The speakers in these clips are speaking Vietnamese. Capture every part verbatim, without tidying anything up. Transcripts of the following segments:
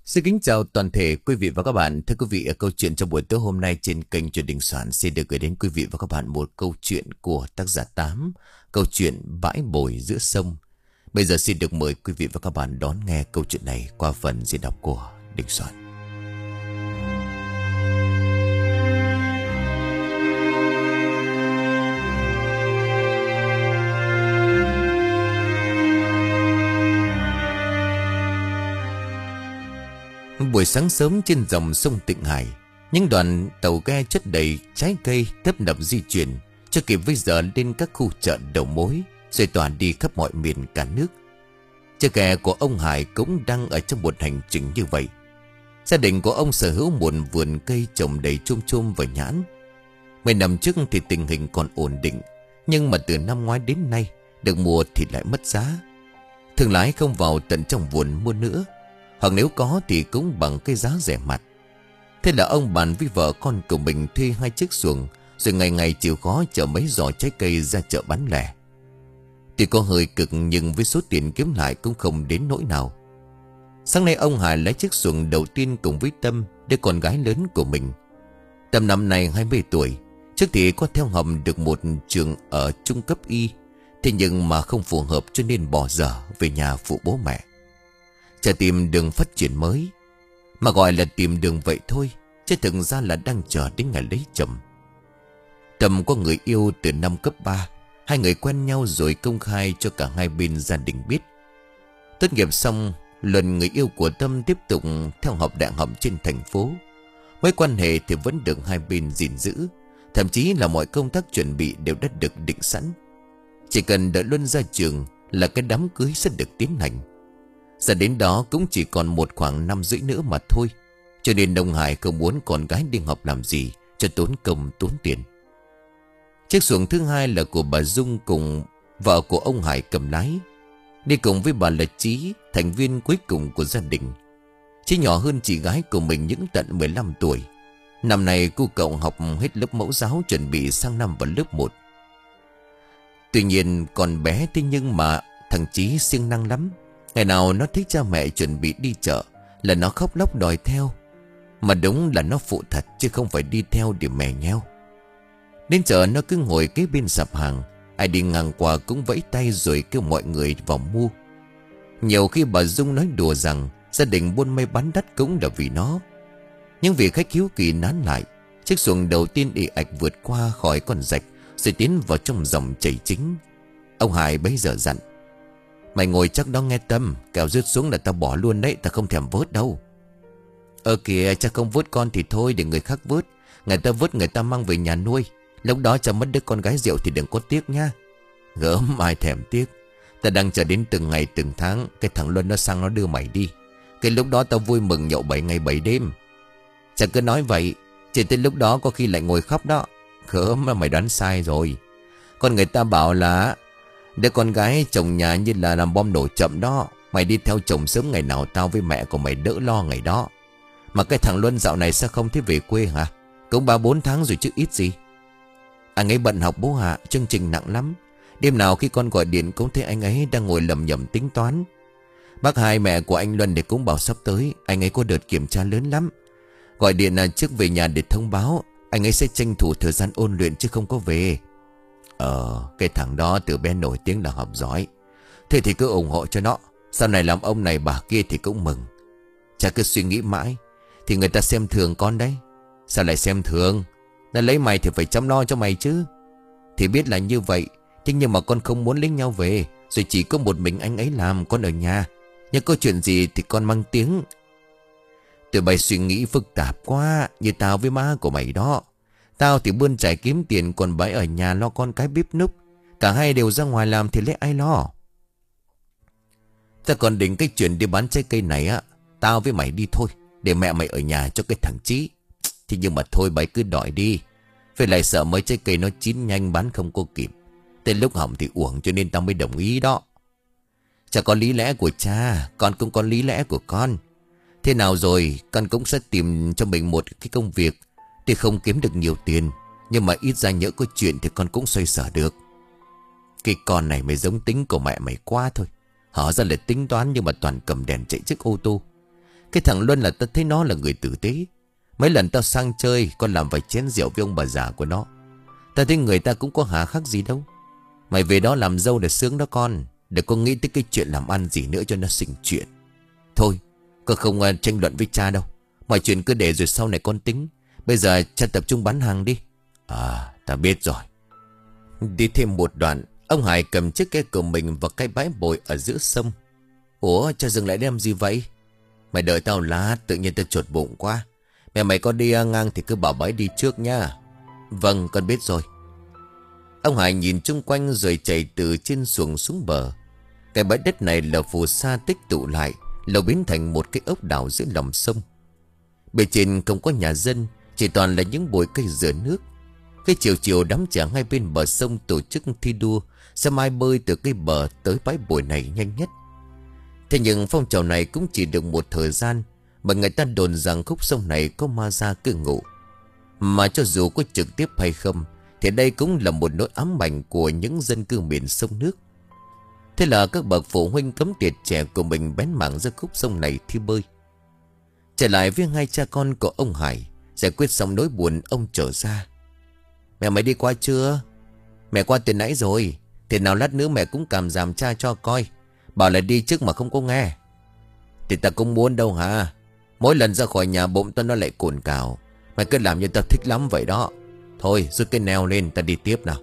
Xin kính chào toàn thể quý vị và các bạn. Thưa quý vị, câu chuyện trong buổi tối hôm nay trên kênh Truyền Đình Soạn xin được gửi đến quý vị và các bạn một câu chuyện của tác giả Tám, câu chuyện Bãi Bồi Giữa Sông. Bây giờ xin được mời quý vị và các bạn đón nghe câu chuyện này qua phần diễn đọc của Đình Soạn. Buổi sáng sớm trên dòng sông Tịnh Hải, những đoàn tàu ghe chất đầy trái cây tấp nập di chuyển cho kịp bây giờ lên các khu chợ đầu mối, rồi tỏa đi khắp mọi miền cả nước. Chiếc ghe của ông Hải cũng đang ở trong một hành trình như vậy. Gia đình của ông sở hữu một vườn cây trồng đầy chôm chôm và nhãn. Mấy năm trước thì tình hình còn ổn định, nhưng mà từ năm ngoái đến nay, được mùa thì lại mất giá. Thương lái không vào tận trong vườn mua nữa, hoặc nếu có thì cũng bằng cái giá rẻ mạt. Thế là ông bàn với vợ con của mình thuê hai chiếc xuồng, rồi ngày ngày chịu khó chở mấy giỏ trái cây ra chợ bán lẻ. Tuy có hơi cực nhưng với số tiền kiếm lại cũng không đến nỗi nào. Sáng nay ông Hải lấy chiếc xuồng đầu tiên cùng với Tâm, đứa con gái lớn của mình. Tâm năm nay hai mươi tuổi, trước thì có theo học được một trường ở trung cấp y, thế nhưng mà không phù hợp cho nên bỏ dở về nhà phụ bố mẹ. Chờ tìm đường phát triển mới, mà gọi là tìm đường vậy thôi, chứ thực ra là đang chờ đến ngày lấy chồng. Tâm có người yêu từ năm cấp ba, hai người quen nhau rồi công khai cho cả hai bên gia đình biết. Tốt nghiệp xong, Luân người yêu của Tâm tiếp tục theo học đại học trên thành phố. Mối quan hệ thì vẫn được hai bên gìn giữ, thậm chí là mọi công tác chuẩn bị đều đã được định sẵn. Chỉ cần đợi Luân ra trường là cái đám cưới sẽ được tiến hành. Giờ đến đó cũng chỉ còn một khoảng năm rưỡi nữa mà thôi, cho nên ông Hải không muốn con gái đi học làm gì cho tốn công tốn tiền. Chiếc xuồng thứ hai là của bà Dung cùng vợ của ông Hải cầm lái, đi cùng với bà là Trí, thành viên cuối cùng của gia đình. Trí nhỏ hơn chị gái của mình những tận mười lăm tuổi. Năm nay cô cậu học hết lớp mẫu giáo, chuẩn bị sang năm vào lớp một. Tuy nhiên còn bé thế nhưng mà thằng Trí siêng năng lắm. Ngày nào nó thích cha mẹ chuẩn bị đi chợ là nó khóc lóc đòi theo. Mà đúng là nó phụ thật chứ không phải đi theo để mè nheo. Đến chợ nó cứ ngồi kế bên sạp hàng, ai đi ngang qua cũng vẫy tay rồi kêu mọi người vào mua. Nhiều khi bà Dung nói đùa rằng gia đình buôn may bán đắt cũng là vì nó. Nhưng vì khách hiếu kỳ nán lại, chiếc xuồng đầu tiên ì ạch vượt qua khỏi con rạch rồi tiến vào trong dòng chảy chính. Ông Hải bấy giờ dặn: "Mày ngồi chắc đó nghe Tâm, kẻo rớt xuống là tao bỏ luôn đấy, tao không thèm vớt đâu." "Ơ kìa, chắc không vớt con thì thôi, để người khác vớt. Người ta vớt người ta mang về nhà nuôi, lúc đó cho mất đứa con gái rượu thì đừng có tiếc nha." "Gớm, ai thèm tiếc. Ta đang chờ đến từng ngày từng tháng cái thằng Luân nó sang nó đưa mày đi. Cái lúc đó tao vui mừng nhậu bảy ngày bảy đêm." "Chẳng cứ nói vậy, chỉ tới lúc đó có khi lại ngồi khóc đó." "Gớm, mày đoán sai rồi. Con người ta bảo là đứa con gái chồng nhà như là làm bom nổ chậm đó. Mày đi theo chồng sớm ngày nào tao với mẹ của mày đỡ lo ngày đó. Mà cái thằng Luân dạo này sao không thấy về quê hả? Cũng ba bốn tháng rồi chứ ít gì." "Anh ấy bận học bố hạ, chương trình nặng lắm. Đêm nào khi con gọi điện cũng thấy anh ấy đang ngồi lầm nhầm tính toán. Bác hai mẹ của anh Luân thì cũng bảo sắp tới anh ấy có đợt kiểm tra lớn lắm. Gọi điện là trước về nhà để thông báo, anh ấy sẽ tranh thủ thời gian ôn luyện chứ không có về." Ờ, cái thằng đó từ bé nổi tiếng là học giỏi. Thế thì cứ ủng hộ cho nó, sau này làm ông này bà kia thì cũng mừng. Chả cứ suy nghĩ mãi thì người ta xem thường con đấy. Sao lại xem thường? Nó lấy mày thì phải chăm lo cho mày chứ. Thì biết là như vậy, thế nhưng mà con không muốn lấy nhau về, rồi chỉ có một mình anh ấy làm, con ở nhà. Nhưng có chuyện gì thì con mang tiếng. Tụi bay suy nghĩ phức tạp quá, như tao với má của mày đó. Tao thì bươn trải kiếm tiền, còn bãi ở nhà lo con cái bếp núc. Cả hai đều ra ngoài làm thì lấy ai lo. Ta còn định cái chuyện đi bán trái cây này á, tao với mày đi thôi, để mẹ mày ở nhà cho cái thằng Chí. Thì nhưng mà thôi bấy cứ đòi đi. Phải lại sợ mấy trái cây nó chín nhanh bán không có kịp. Tới lúc hỏng thì uổng, cho nên tao mới đồng ý đó. Chả có lý lẽ của cha, con cũng có lý lẽ của con. Thế nào rồi con cũng sẽ tìm cho mình một cái công việc. Thì không kiếm được nhiều tiền, nhưng mà ít ra nhỡ có chuyện thì con cũng xoay sở được. Cái con này mới giống tính của mẹ mày quá thôi. Họ ra là tính toán nhưng mà toàn cầm đèn chạy chiếc ô tô. Cái thằng Luân là tao thấy nó là người tử tế. Mấy lần tao sang chơi con làm vài chén rượu với ông bà già của nó. Tao thấy người ta cũng có hà khắc gì đâu. Mày về đó làm dâu để sướng đó con. Đừng có nghĩ tới cái chuyện làm ăn gì nữa cho nó xinh chuyện. Thôi con không uh, tranh luận với cha đâu. Mọi chuyện cứ để rồi sau này con tính. Bây giờ cha tập trung bán hàng đi. À ta biết rồi. Đi thêm một đoạn, ông Hải cầm chiếc ke của mình vào cái bãi bồi ở giữa sông. Ủa cha dừng lại đem gì vậy? Mày đợi tao lát, tự nhiên tao chột bụng quá. Mẹ mày có đi ngang thì cứ bảo bãi đi trước nha. Vâng con biết rồi. Ông Hải nhìn chung quanh rồi chạy từ trên xuồng xuống bờ. Cái bãi đất này là phù sa tích tụ lại, lâu biến thành một cái ốc đảo giữa lòng sông. Bề trên không có nhà dân, chỉ toàn là những bụi cây dừa nước. Cái chiều chiều đám trẻ ngay bên bờ sông tổ chức thi đua xem ai bơi từ cái bờ tới bãi bồi này nhanh nhất. Thế nhưng phong trào này cũng chỉ được một thời gian, mà người ta đồn rằng khúc sông này có ma ra cư ngụ. Mà cho dù có trực tiếp hay không thì đây cũng là một nỗi ám ảnh của những dân cư miền sông nước. Thế là các bậc phụ huynh cấm tiệt trẻ của mình bén mảng ra khúc sông này thi bơi. Trở lại với hai cha con của ông Hải, giải quyết xong nỗi buồn, ông trở ra. Mẹ mày đi qua chưa? Mẹ qua từ nãy rồi. Thì nào lát nữa mẹ cũng cảm giảm cha cho coi. Bảo là đi trước mà không có nghe. Thì ta cũng muốn đâu hả? Mỗi lần ra khỏi nhà bụng tao nó lại cồn cào. Mày cứ làm như tao thích lắm vậy đó. Thôi rút cái neo lên ta đi tiếp nào.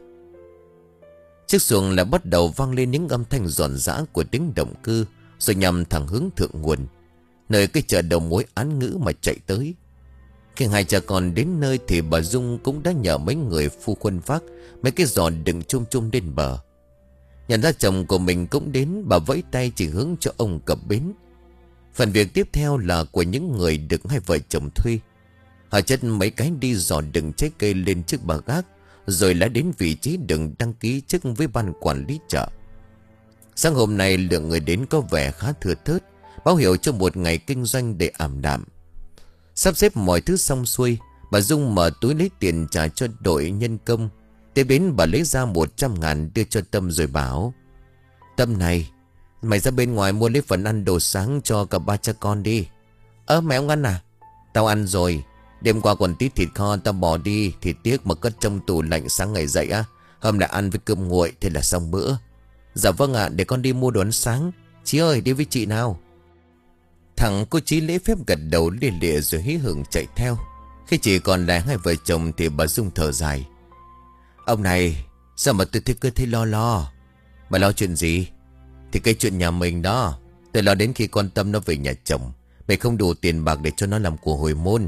Chiếc xuồng lại bắt đầu vang lên những âm thanh giòn giã của tiếng động cơ, rồi nhằm thẳng hướng thượng nguồn, nơi cái chợ đầu mối Án Ngữ mà chạy tới. Khi hai cha con đến nơi thì bà Dung cũng đã nhờ mấy người phu khuân vác mấy cái giò đựng chum chum lên bờ. Nhận ra chồng của mình cũng đến, bà vẫy tay chỉ hướng cho ông cập bến. Phần việc tiếp theo là của những người được hai vợ chồng thuê. Họ chất mấy cái đi giò đựng trái cây lên trước bà gác, rồi lái đến vị trí đừng đăng ký trước với ban quản lý chợ. Sáng hôm nay lượng người đến có vẻ khá thưa thớt, báo hiệu cho một ngày kinh doanh đầy ảm đạm. Sắp xếp mọi thứ xong xuôi, bà Dung mở túi lấy tiền trả cho đội nhân công. Tiếp đến bà lấy ra một trăm ngàn đưa cho Tâm rồi bảo: Tâm này, mày ra bên ngoài mua lấy phần ăn đồ sáng cho cả ba cha con đi. Ơ mẹ không ăn à? Tao ăn rồi. Đêm qua còn tí thịt kho tao bỏ đi thì tiếc mà cất trong tủ lạnh, sáng ngày dậy á hôm lại ăn với cơm nguội thì là xong bữa. Dạ vâng ạ, để con đi mua đồ ăn sáng. Chí ơi đi với chị nào. Thằng cô Chí lễ phép gật đầu lia lịa rồi hí hửng chạy theo. Khi chỉ còn lại hai vợ chồng thì bà Dung thở dài: Ông này, sao mà tôi thấy cứ thấy lo lo. Bà lo chuyện gì? Thì cái chuyện nhà mình đó. Tôi lo đến khi con Tâm nó về nhà chồng, mày không đủ tiền bạc để cho nó làm của hồi môn.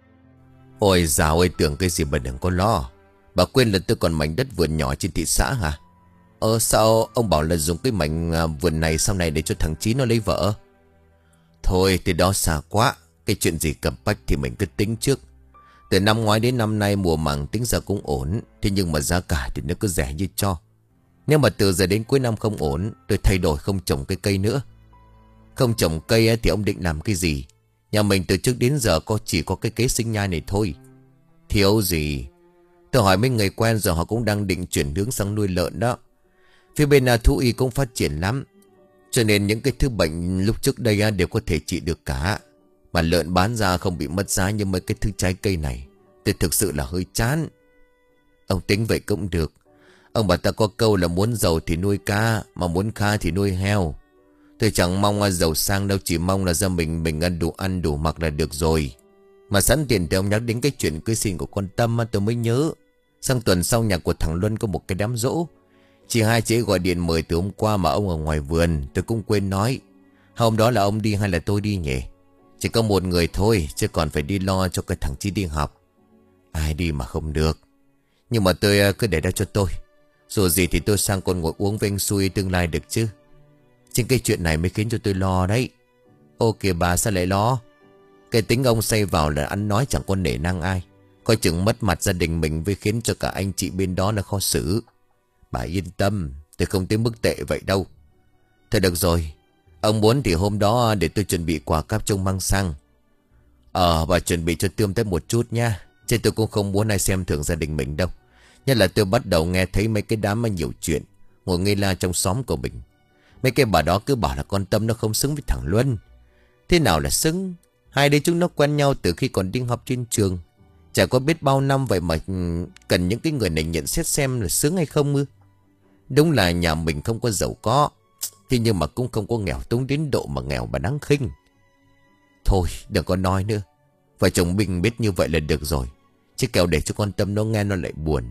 Ôi dào ơi, tưởng cái gì mà đừng có lo. Bà quên là tôi còn mảnh đất vườn nhỏ trên thị xã hả? Ờ sao ông bảo là dùng cái mảnh vườn này sau này để cho thằng Chí nó lấy vợ? Thôi thì đó xa quá. Cái chuyện gì cấp bách thì mình cứ tính trước. Từ năm ngoái đến năm nay mùa màng tính ra cũng ổn. Thế nhưng mà giá cả thì nó cứ rẻ như cho. Nếu mà từ giờ đến cuối năm không ổn, tôi thay đổi không trồng cái cây nữa. Không trồng cây thì ông định làm cái gì? Nhà mình từ trước đến giờ có chỉ có cái kế sinh nhai này thôi. Thiếu gì? Tôi hỏi mấy người quen rồi họ cũng đang định chuyển hướng sang nuôi lợn đó. Phía bên thú y cũng phát triển lắm. Cho nên những cái thứ bệnh lúc trước đây đều có thể trị được cả. Mà lợn bán ra không bị mất giá như mấy cái thứ trái cây này. Tôi thực sự là hơi chán. Ông tính vậy cũng được. Ông bà ta có câu là muốn giàu thì nuôi cá, mà muốn kha thì nuôi heo. Tôi chẳng mong giàu sang đâu, chỉ mong là ra mình mình ăn đủ ăn đủ mặc là được rồi. Mà sẵn tiền thì ông nhắc đến cái chuyện cưới xin của con Tâm tôi mới nhớ. Sang tuần sau nhà của thằng Luân có một cái đám giỗ. Chị hai chị gọi điện mời từ hôm qua mà ông ở ngoài vườn. Tôi cũng quên nói. Hôm đó là ông đi hay là tôi đi nhỉ? Chỉ có một người thôi, chứ còn phải đi lo cho cái thằng Chí đi học. Ai đi mà không được. Nhưng mà tôi cứ để đó cho tôi. Dù gì thì tôi sang còn ngồi uống với anh xui tương lai được chứ. Chính cái chuyện này mới khiến cho tôi lo đấy. Ô kìa bà, sao lại lo? Cái tính ông say vào là ăn nói chẳng có nể nang ai. Coi chừng mất mặt gia đình mình với khiến cho cả anh chị bên đó là khó xử. Bà yên tâm, tôi không tới mức tệ vậy đâu. Thôi được rồi, ông muốn thì hôm đó để tôi chuẩn bị quà cáp trông mang sang. Ờ bà chuẩn bị cho tươm tới một chút nha. Chứ tôi cũng không muốn ai xem thường gia đình mình đâu. Nhất là tôi bắt đầu nghe thấy mấy cái đám mà nhiều chuyện ngồi ngây la trong xóm của mình. Mấy cái bà đó cứ bảo là con Tâm nó không xứng với thằng Luân. Thế nào là xứng? Hai đứa chúng nó quen nhau từ khi còn đi học trên trường. Chả có biết bao năm vậy mà cần những cái người này nhận xét xem là sướng hay không ư. Đúng là nhà mình không có giàu có, thế nhưng mà cũng không có nghèo túng đến độ mà nghèo mà đáng khinh. Thôi đừng có nói nữa. Vợ chồng mình biết như vậy là được rồi, chứ kẻo để cho con Tâm nó nghe nó lại buồn.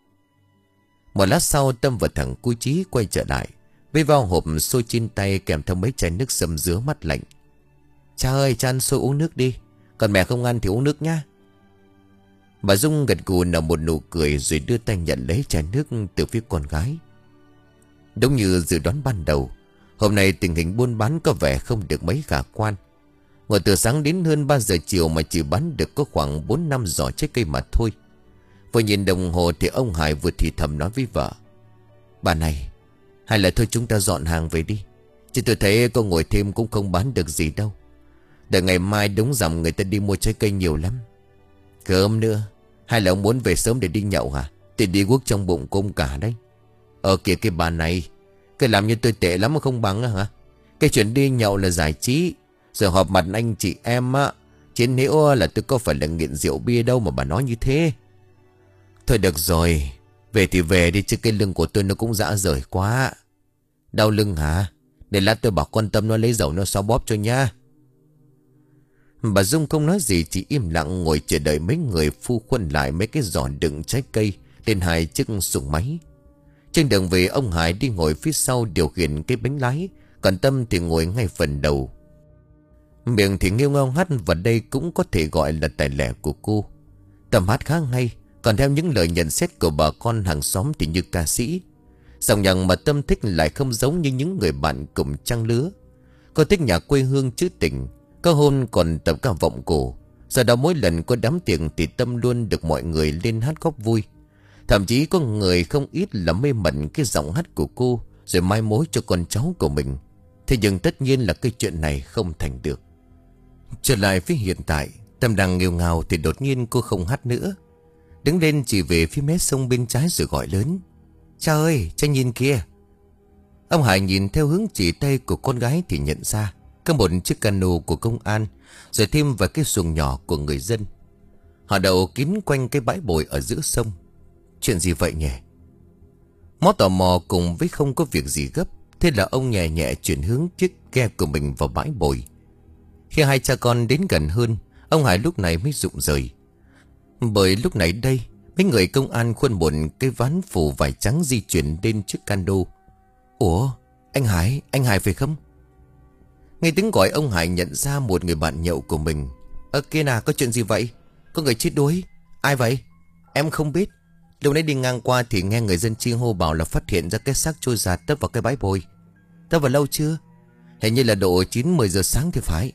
Một lát sau Tâm và thằng Cú Chí quay trở lại với vào hộp xôi trên tay kèm theo mấy chai nước sâm dứa mát lạnh. Cha ơi, cha ăn xôi uống nước đi, còn mẹ không ăn thì uống nước nhá. Bà Dung gật gù nở một nụ cười rồi đưa tay nhận lấy chai nước từ phía con gái. Đúng như dự đoán ban đầu, hôm nay tình hình buôn bán có vẻ không được mấy khả quan. Ngồi từ sáng đến hơn ba giờ chiều mà chỉ bán được có khoảng bốn năm giỏ trái cây mà thôi. Vừa nhìn đồng hồ thì ông Hải vừa thì thầm nói với vợ: Bà này, hay là thôi chúng ta dọn hàng về đi, chứ tôi thấy có ngồi thêm cũng không bán được gì đâu. Đợi ngày mai đúng rằm người ta đi mua trái cây nhiều lắm. Cơm nữa, hay là ông muốn về sớm để đi nhậu hả? Thì đi guốc trong bụng của ông cả đấy. Ờ kìa cái bà này, cái làm như tôi tệ lắm mà không bằng hả? Cái chuyện đi nhậu là giải trí, rồi họp mặt anh chị em á, chứ nếu là tôi có phải là nghiện rượu bia đâu mà bà nói như thế. Thôi được rồi, về thì về đi chứ cái lưng của tôi nó cũng dã rời quá. Đau lưng hả? Để lát tôi bảo con Tâm nó lấy dầu nó xoa bóp cho nha. Bà Dung không nói gì, chỉ im lặng ngồi chờ đợi mấy người phu khuân lại mấy cái giỏ đựng trái cây lên hai chiếc xuồng máy. Trên đường về ông Hải đi ngồi phía sau điều khiển cái bánh lái, còn Tâm thì ngồi ngay phần đầu. Miệng thì nghêu ngao hát, và đây cũng có thể gọi là tài lẻ của cô. Tâm hát khá hay, còn theo những lời nhận xét của bà con hàng xóm thì như ca sĩ. Dòng nhạc mà Tâm thích lại không giống như những người bạn cùng trang lứa. Cô thích nhạc quê hương trữ tình, có hôm còn tập cả vọng cổ. Do đó mỗi lần có đám tiệc thì Tâm luôn được mọi người lên hát góp vui. Thậm chí có người không ít là mê mẩn cái giọng hát của cô, rồi mai mối cho con cháu của mình. Thế nhưng tất nhiên là cái chuyện này không thành được. Trở lại phía hiện tại, Tâm đang nghêu ngao thì đột nhiên cô không hát nữa. Đứng lên chỉ về phía mé sông bên trái rồi gọi lớn: Cha ơi, cha nhìn kia. Ông Hải nhìn theo hướng chỉ tay của con gái thì nhận ra có một chiếc cano của công an, rồi thêm vào cái xuồng nhỏ của người dân. Họ đậu kín quanh cái bãi bồi ở giữa sông. Chuyện gì vậy nhỉ? Mó tò mò cùng với không có việc gì gấp, thế là ông nhẹ nhẹ chuyển hướng chiếc ghe của mình vào bãi bồi. Khi hai cha con đến gần hơn, ông Hải lúc này mới rụng rời. Bởi lúc này đây, mấy người công an khuân một cái ván phủ vải trắng di chuyển lên chiếc cano. Ủa, anh Hải, anh Hải phải không? Nghe tiếng gọi, ông Hải nhận ra một người bạn nhậu của mình. Ơ kia nào, có chuyện gì vậy? Có người chết đuối. Ai vậy? Em không biết. Lúc nãy đi ngang qua thì nghe người dân chi hô bảo là phát hiện ra cái xác trôi giạt tấp vào cái bãi bồi. Tấp vào lâu chưa? Hình như là độ chín mười giờ sáng thì phải.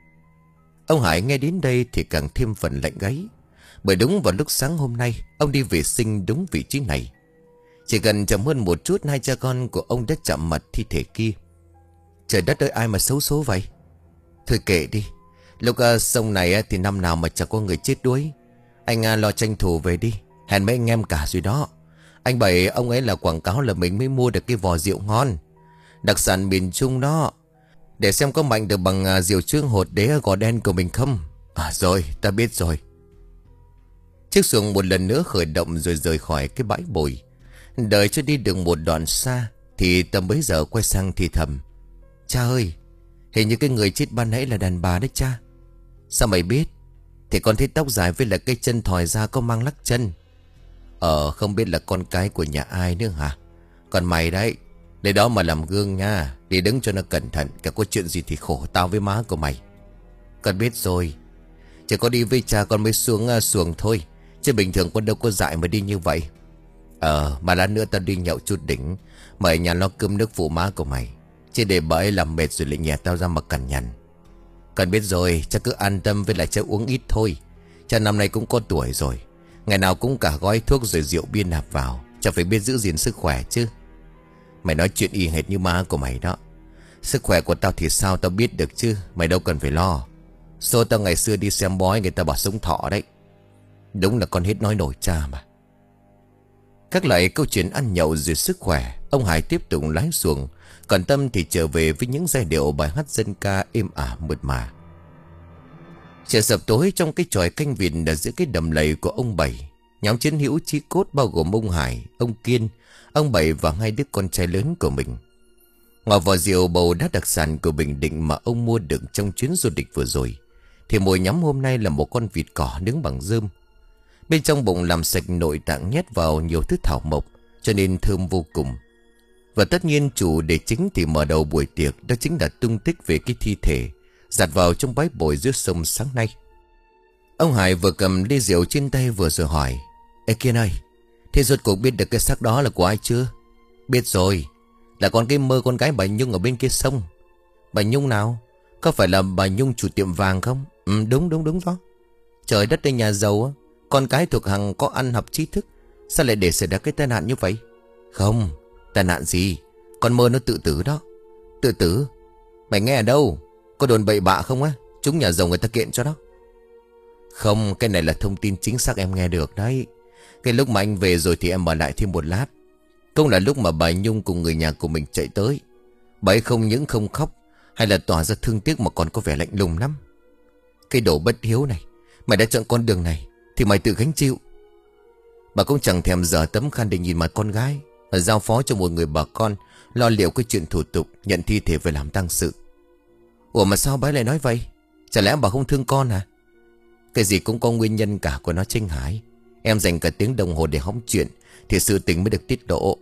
Ông Hải nghe đến đây thì càng thêm phần lạnh gáy. Bởi đúng vào lúc sáng hôm nay, ông đi vệ sinh đúng vị trí này. Chỉ cần chậm hơn một chút, hai cha con của ông đã chạm mặt thi thể kia. Trời đất ơi, ai mà xấu số vậy? Thôi kệ đi. Lúc uh, sông này uh, thì năm nào mà chẳng có người chết đuối. Anh uh, lo tranh thủ về đi. Hẹn mấy anh em cả rồi đó. Anh Bảy ông ấy là quảng cáo là mình mới mua được cái vò rượu ngon, đặc sản miền Trung đó. Để xem có mạnh được bằng uh, rượu trương hột đế gò đen của mình không. À rồi, ta biết rồi. Chiếc xuồng một lần nữa khởi động rồi rời khỏi cái bãi bồi. Đợi cho đi được một đoạn xa thì Tâm bấy giờ quay sang thì thầm: Cha ơi, hình như cái người chết ban nãy là đàn bà đấy cha. Sao mày biết? Thì con thấy tóc dài với là cái chân thòi ra có mang lắc chân. Ờ, không biết là con cái của nhà ai nữa hả? Còn mày đấy, để đó mà làm gương nha. Đi đứng cho nó cẩn thận, cả có chuyện gì thì khổ tao với má của mày. Con biết rồi. Chỉ có đi với cha con mới xuống uh, xuồng thôi, chứ bình thường con đâu có dại mà đi như vậy. Ờ, mà lát nữa tao đi nhậu chút đỉnh, mời nhà lo cơm nước phụ má của mày, chứ để bà ấy làm mệt rồi lại nhẹ tao ra mà cằn nhằn. Con biết rồi, cha cứ an tâm với lại cha uống ít thôi. Cha năm nay cũng có tuổi rồi, ngày nào cũng cả gói thuốc rồi rượu bia nạp vào. Cha phải biết giữ gìn sức khỏe chứ. Mày nói chuyện y hệt như má của mày đó. Sức khỏe của tao thì sao tao biết được chứ. Mày đâu cần phải lo. Số tao ngày xưa đi xem bói người ta bảo sống thọ đấy. Đúng là con hết nói nổi cha mà. Các lại câu chuyện ăn nhậu rồi sức khỏe, ông Hải tiếp tục lái xuồng, còn Tâm thì trở về với những giai điệu bài hát dân ca êm ả mượt mà. Trời sập tối trong cái chòi canh vịt ở giữa cái đầm lầy của ông Bảy. Nhóm chiến hữu chí cốt bao gồm ông Hải, ông Kiên, ông Bảy và hai đứa con trai lớn của mình. Ngồi vào rượu bầu đá đặc sản của Bình Định mà ông mua được trong chuyến du lịch vừa rồi, thì mồi nhắm hôm nay là một con vịt cỏ nướng bằng rơm. Bên trong bụng làm sạch nội tạng, nhét vào nhiều thứ thảo mộc, cho nên thơm vô cùng. Và tất nhiên chủ đề chính thì mở đầu buổi tiệc đó chính là tung tích về cái thi thể giặt vào trong bãi bồi dưới sông sáng nay. Ông Hải vừa cầm ly rượu trên tay vừa rồi hỏi: Ê Kiên ơi, thế rốt cuộc biết được cái xác đó là của ai chưa? Biết rồi, là con cái Mơ, con gái bà Nhung ở bên kia sông. Bà Nhung nào? Có phải là bà Nhung chủ tiệm vàng không? Ừ, đúng đúng đúng đó. Trời đất ơi, nhà giàu á, con cái thuộc hàng có ăn học trí thức, sao lại để xảy ra cái tai nạn như vậy? Không, tai nạn gì, con Mơ nó tự tử đó. Tự tử? Mày nghe ở đâu? Có đồn bậy bạ không á? Chúng nhà giàu người ta kiện cho đó. Không, cái này là thông tin chính xác em nghe được đấy. Cái lúc mà anh về rồi thì em ở lại thêm một lát. Cũng là lúc mà bà Nhung cùng người nhà của mình chạy tới. Bà ấy không những không khóc hay là tỏ ra thương tiếc mà còn có vẻ lạnh lùng lắm. Cái đồ bất hiếu này, mày đã chọn con đường này thì mày tự gánh chịu. Bà cũng chẳng thèm dở tấm khăn để nhìn mặt con gái, và giao phó cho một người bà con lo liệu cái chuyện thủ tục nhận thi thể về làm tang sự. Ủa mà sao bà ấy lại nói vậy? Chả lẽ bà không thương con à? Cái gì cũng có nguyên nhân cả của nó Trinh Hải. Em dành cả tiếng đồng hồ để hóng chuyện thì sự tình mới được tiết lộ.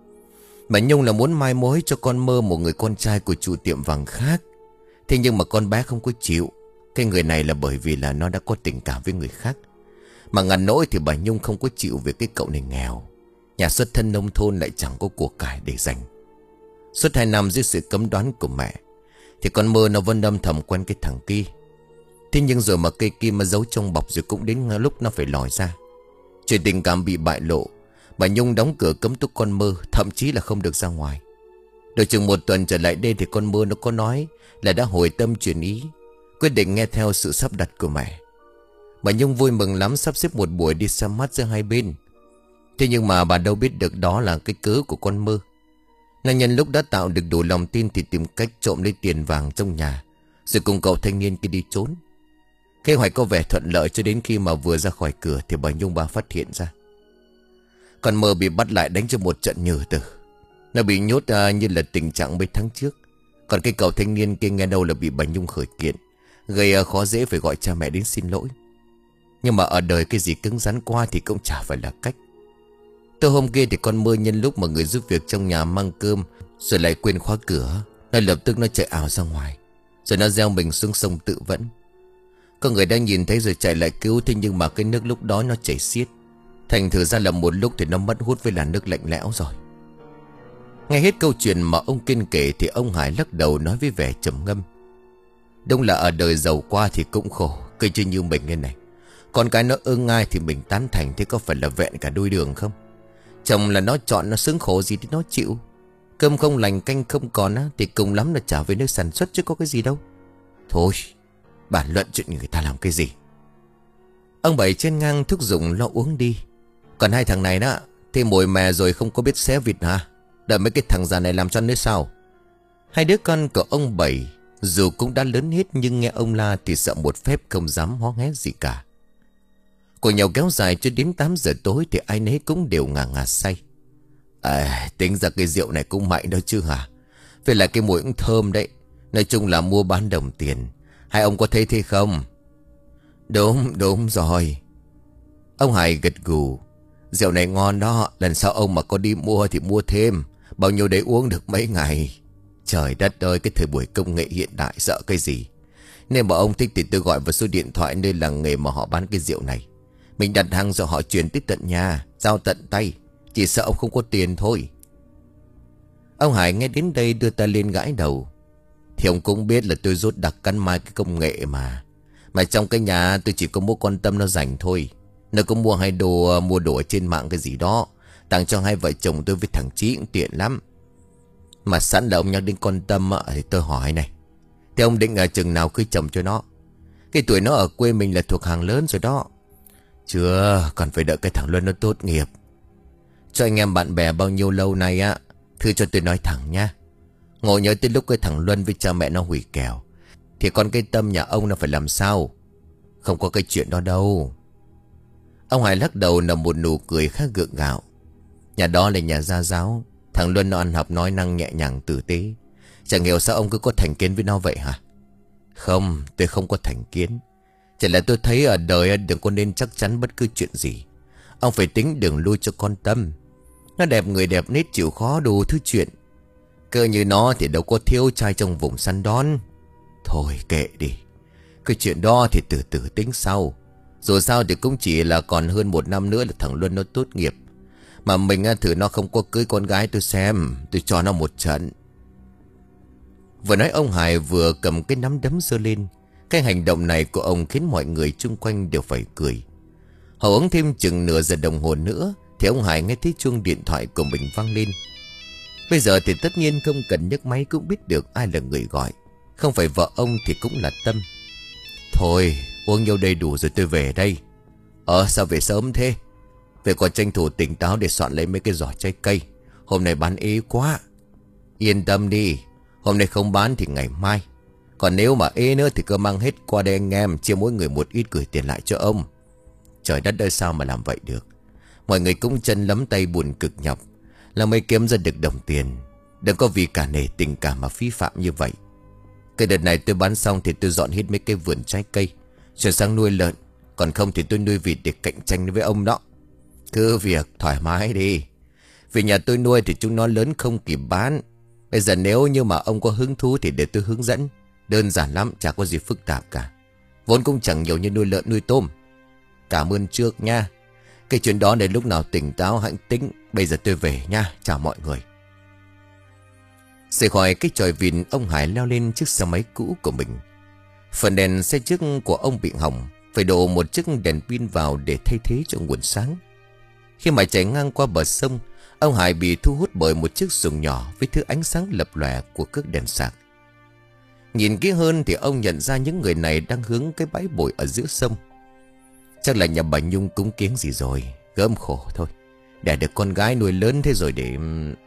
Bà Nhung là muốn mai mối cho con Mơ một người con trai của chủ tiệm vàng khác. Thế nhưng mà con bé không có chịu. Cái người này là bởi vì là nó đã có tình cảm với người khác. Mà ngàn nỗi thì bà Nhung không có chịu về cái cậu này nghèo, nhà xuất thân nông thôn lại chẳng có của cải để dành. Suốt hai năm dưới sự cấm đoán của mẹ thì con Mơ nó vẫn âm thầm quen cái thằng kia. Thế nhưng rồi mà cây kim mà giấu trong bọc rồi cũng đến lúc nó phải lòi ra. Chuyện tình cảm bị bại lộ, bà Nhung đóng cửa cấm túc con Mơ, thậm chí là không được ra ngoài. Được chừng một tuần trở lại đây thì con Mơ nó có nói là đã hồi tâm chuyển ý, quyết định nghe theo sự sắp đặt của mẹ. Bà Nhung vui mừng lắm, sắp xếp một buổi đi xem mắt giữa hai bên. Thế nhưng mà bà đâu biết được đó là cái cớ của con Mơ. Nàng nhân lúc đã tạo được đủ lòng tin thì tìm cách trộm lấy tiền vàng trong nhà, rồi cùng cậu thanh niên kia đi trốn. Kế hoạch có vẻ thuận lợi cho đến khi mà vừa ra khỏi cửa thì bà Nhung bà phát hiện ra. Con Mơ bị bắt lại đánh cho một trận nhừ tử. Nó bị nhốt uh, như là tình trạng mấy tháng trước. Còn cái cậu thanh niên kia nghe đâu là bị bà Nhung khởi kiện, gây uh, khó dễ phải gọi cha mẹ đến xin lỗi. Nhưng mà ở đời cái gì cứng rắn qua thì cũng chả phải là cách. Từ hôm kia thì con Mơ nhân lúc mà người giúp việc trong nhà mang cơm rồi lại quên khóa cửa, nó lập tức nó chạy ảo ra ngoài, rồi nó gieo mình xuống sông tự vẫn. Có người đang nhìn thấy rồi chạy lại cứu. Thế nhưng mà cái nước lúc đó nó chảy xiết, thành thử ra là một lúc thì nó mất hút với làn nước lạnh lẽo rồi. Nghe hết câu chuyện mà ông Kiên kể thì ông Hải lắc đầu nói với vẻ trầm ngâm: Đúng là ở đời giàu qua thì cũng khổ, cứ chứ như mình nghe này. Con cái nó ưng ai thì mình tán thành, thế có phải là vẹn cả đôi đường không? Chồng là nó chọn, nó sướng khổ gì thì nó chịu. Cơm không lành canh không còn á, thì cùng lắm là trả về nơi sản xuất chứ có cái gì đâu. Thôi, bàn luận chuyện người ta làm cái gì. Ông Bảy trên ngang thúc giục lo uống đi. Còn hai thằng này đó thì mồi mè rồi không có biết xé vịt hả? Đợi mấy cái thằng già này làm cho nữa sao? Hai đứa con của ông Bảy dù cũng đã lớn hết, nhưng nghe ông la thì sợ một phép không dám hó hé gì cả. Cuộc nhậu kéo dài cho đến tám giờ tối thì ai nấy cũng đều ngà ngà say. À, tính ra cái rượu này cũng mạnh đó chứ hả? Vậy là cái mùi cũng thơm đấy. Nói chung là mua bán đồng tiền. Hai ông có thấy thế không? Đúng, đúng rồi. Ông Hải gật gù. Rượu này ngon đó. Lần sau ông mà có đi mua thì mua thêm. Bao nhiêu đấy uống được mấy ngày. Trời đất ơi, cái thời buổi công nghệ hiện đại sợ cái gì. Nên mà ông thích thì tôi gọi vào số điện thoại nơi làng nghề mà họ bán cái rượu này. Mình đặt hàng rồi họ chuyển tới tận nhà, giao tận tay. Chỉ sợ ông không có tiền thôi. Ông Hải nghe đến đây đưa ta lên gãi đầu. Thì ông cũng biết là tôi rốt đặc cắn mai cái công nghệ mà. Mà trong cái nhà tôi chỉ có mua con Tâm nó rảnh thôi. Nó có mua hai đồ, mua đồ ở trên mạng cái gì đó, tặng cho hai vợ chồng tôi với thằng Chí cũng tiện lắm. Mà sẵn là ông nhắc đến con Tâm thì tôi hỏi này, thì ông định ở chừng nào cưới chồng cho nó? Cái tuổi nó ở quê mình là thuộc hàng lớn rồi đó. Chưa, còn phải đợi cái thằng Luân nó tốt nghiệp. Cho anh em bạn bè bao nhiêu lâu nay á, thưa cho tôi nói thẳng nha. Ngồi nhớ tới lúc cái thằng Luân với cha mẹ nó hủy kèo, thì con cái Tâm nhà ông nó phải làm sao? Không có cái chuyện đó đâu. Ông Hải lắc đầu nở một nụ cười khá gượng gạo. Nhà đó là nhà gia giáo. Thằng Luân nó ăn học nói năng nhẹ nhàng tử tế. Chẳng hiểu sao ông cứ có thành kiến với nó vậy hả? Không, tôi không có thành kiến. Chỉ là tôi thấy ở đời đừng có nên chắc chắn bất cứ chuyện gì. Ông phải tính đường lui cho con Tâm. Nó đẹp người đẹp nết chịu khó đủ thứ chuyện. Cơ như nó thì đâu có thiếu trai trong vùng săn đón. Thôi kệ đi. Cái chuyện đó thì từ từ tính sau. Dù sao thì cũng chỉ là còn hơn một năm nữa là thằng Luân nó tốt nghiệp. Mà mình thử nó không có cưới con gái tôi xem. Tôi cho nó một trận. Vừa nói ông Hải vừa cầm cái nắm đấm giơ lên. Cái hành động này của ông khiến mọi người chung quanh đều phải cười. Họ uống thêm chừng nửa giờ đồng hồ nữa thì ông Hải nghe thấy chuông điện thoại của mình vang lên. Bây giờ thì tất nhiên không cần nhấc máy cũng biết được ai là người gọi. Không phải vợ ông thì cũng là Tâm. Thôi uống nhiều đầy đủ rồi tôi về đây. Ờ sao về sớm thế? Về còn tranh thủ tỉnh táo để soạn lấy mấy cái giỏ trái cây. Hôm nay bán ế quá. Yên tâm đi. Hôm nay không bán thì ngày mai. Còn nếu mà ế nữa thì cứ mang hết qua đây anh em. Chia mỗi người một ít gửi tiền lại cho ông. Trời đất ơi sao mà làm vậy được. Mọi người cũng chân lấm tay buồn cực nhọc. Là mới kiếm ra được đồng tiền. Đừng có vì cả nể tình cảm mà phí phạm như vậy. Cái đợt này tôi bán xong thì tôi dọn hết mấy cái vườn trái cây. Chuyển sang nuôi lợn. Còn không thì tôi nuôi vịt để cạnh tranh với ông đó. Cứ việc thoải mái đi. Vì nhà tôi nuôi thì chúng nó lớn không kịp bán. Bây giờ nếu như mà ông có hứng thú thì để tôi hướng dẫn. Đơn giản lắm, chả có gì phức tạp cả. Vốn cũng chẳng nhiều như nuôi lợn nuôi tôm. Cảm ơn trước nha. Cái chuyện đó để lúc nào tỉnh táo hãy tính. Bây giờ tôi về nha, chào mọi người. Rời khỏi cái chòi vịt, ông Hải leo lên chiếc xe máy cũ của mình. Phần đèn xe trước của ông bị hỏng, phải đổ một chiếc đèn pin vào để thay thế cho nguồn sáng. Khi mà chạy ngang qua bờ sông, ông Hải bị thu hút bởi một chiếc xuồng nhỏ với thứ ánh sáng lập lòe của cước đèn sạc. Nhìn kỹ hơn thì ông nhận ra những người này đang hướng cái bãi bồi ở giữa sông. Chắc là nhà bà Nhung cúng kiến gì rồi, gớm khổ thôi. Để được con gái nuôi lớn thế rồi để...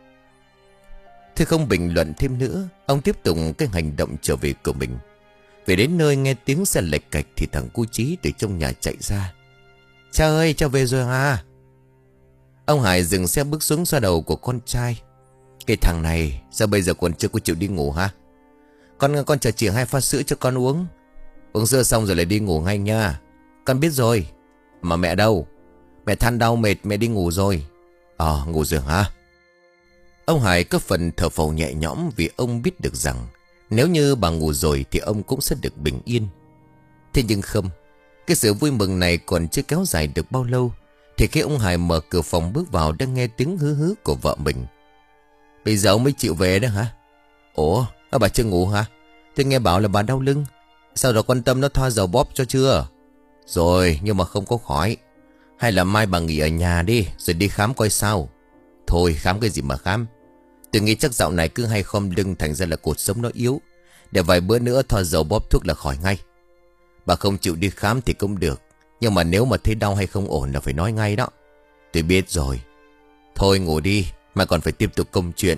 Thế không bình luận thêm nữa, ông tiếp tục cái hành động trở về của mình. Về đến nơi nghe tiếng xe lệch cạch thì thằng cu Chí từ trong nhà chạy ra. Cha ơi, cha về rồi à? Ông Hải dừng xe bước xuống xoa đầu của con trai. Cái thằng này sao bây giờ còn chưa có chịu đi ngủ hả? Con con chờ chị hai pha sữa cho con uống. Uống sữa xong rồi lại đi ngủ ngay nha. Con biết rồi. Mà mẹ đâu? Mẹ than đau mệt mẹ đi ngủ rồi. Ờ ngủ rồi hả? Ông Hải có phần thở phào nhẹ nhõm vì ông biết được rằng nếu như bà ngủ rồi thì ông cũng sẽ được bình yên. Thế nhưng không, cái sự vui mừng này còn chưa kéo dài được bao lâu thì khi ông Hải mở cửa phòng bước vào đang nghe tiếng hứ hứ của vợ mình. Bây giờ ông mới chịu về đó hả? Ủa, bà chưa ngủ hả? Tôi nghe bảo là bà đau lưng. Sao rồi con Tâm nó thoa dầu bóp cho chưa? Rồi, nhưng mà không có khỏi. Hay là mai bà nghỉ ở nhà đi rồi đi khám coi sao. Thôi khám cái gì mà khám. Tôi nghĩ chắc dạo này cứ hay khom lưng thành ra là cột sống nó yếu. Để vài bữa nữa thoa dầu bóp thuốc là khỏi ngay. Bà không chịu đi khám thì cũng được. Nhưng mà nếu mà thấy đau hay không ổn là phải nói ngay đó. Tôi biết rồi. Thôi ngủ đi, mà còn phải tiếp tục công chuyện.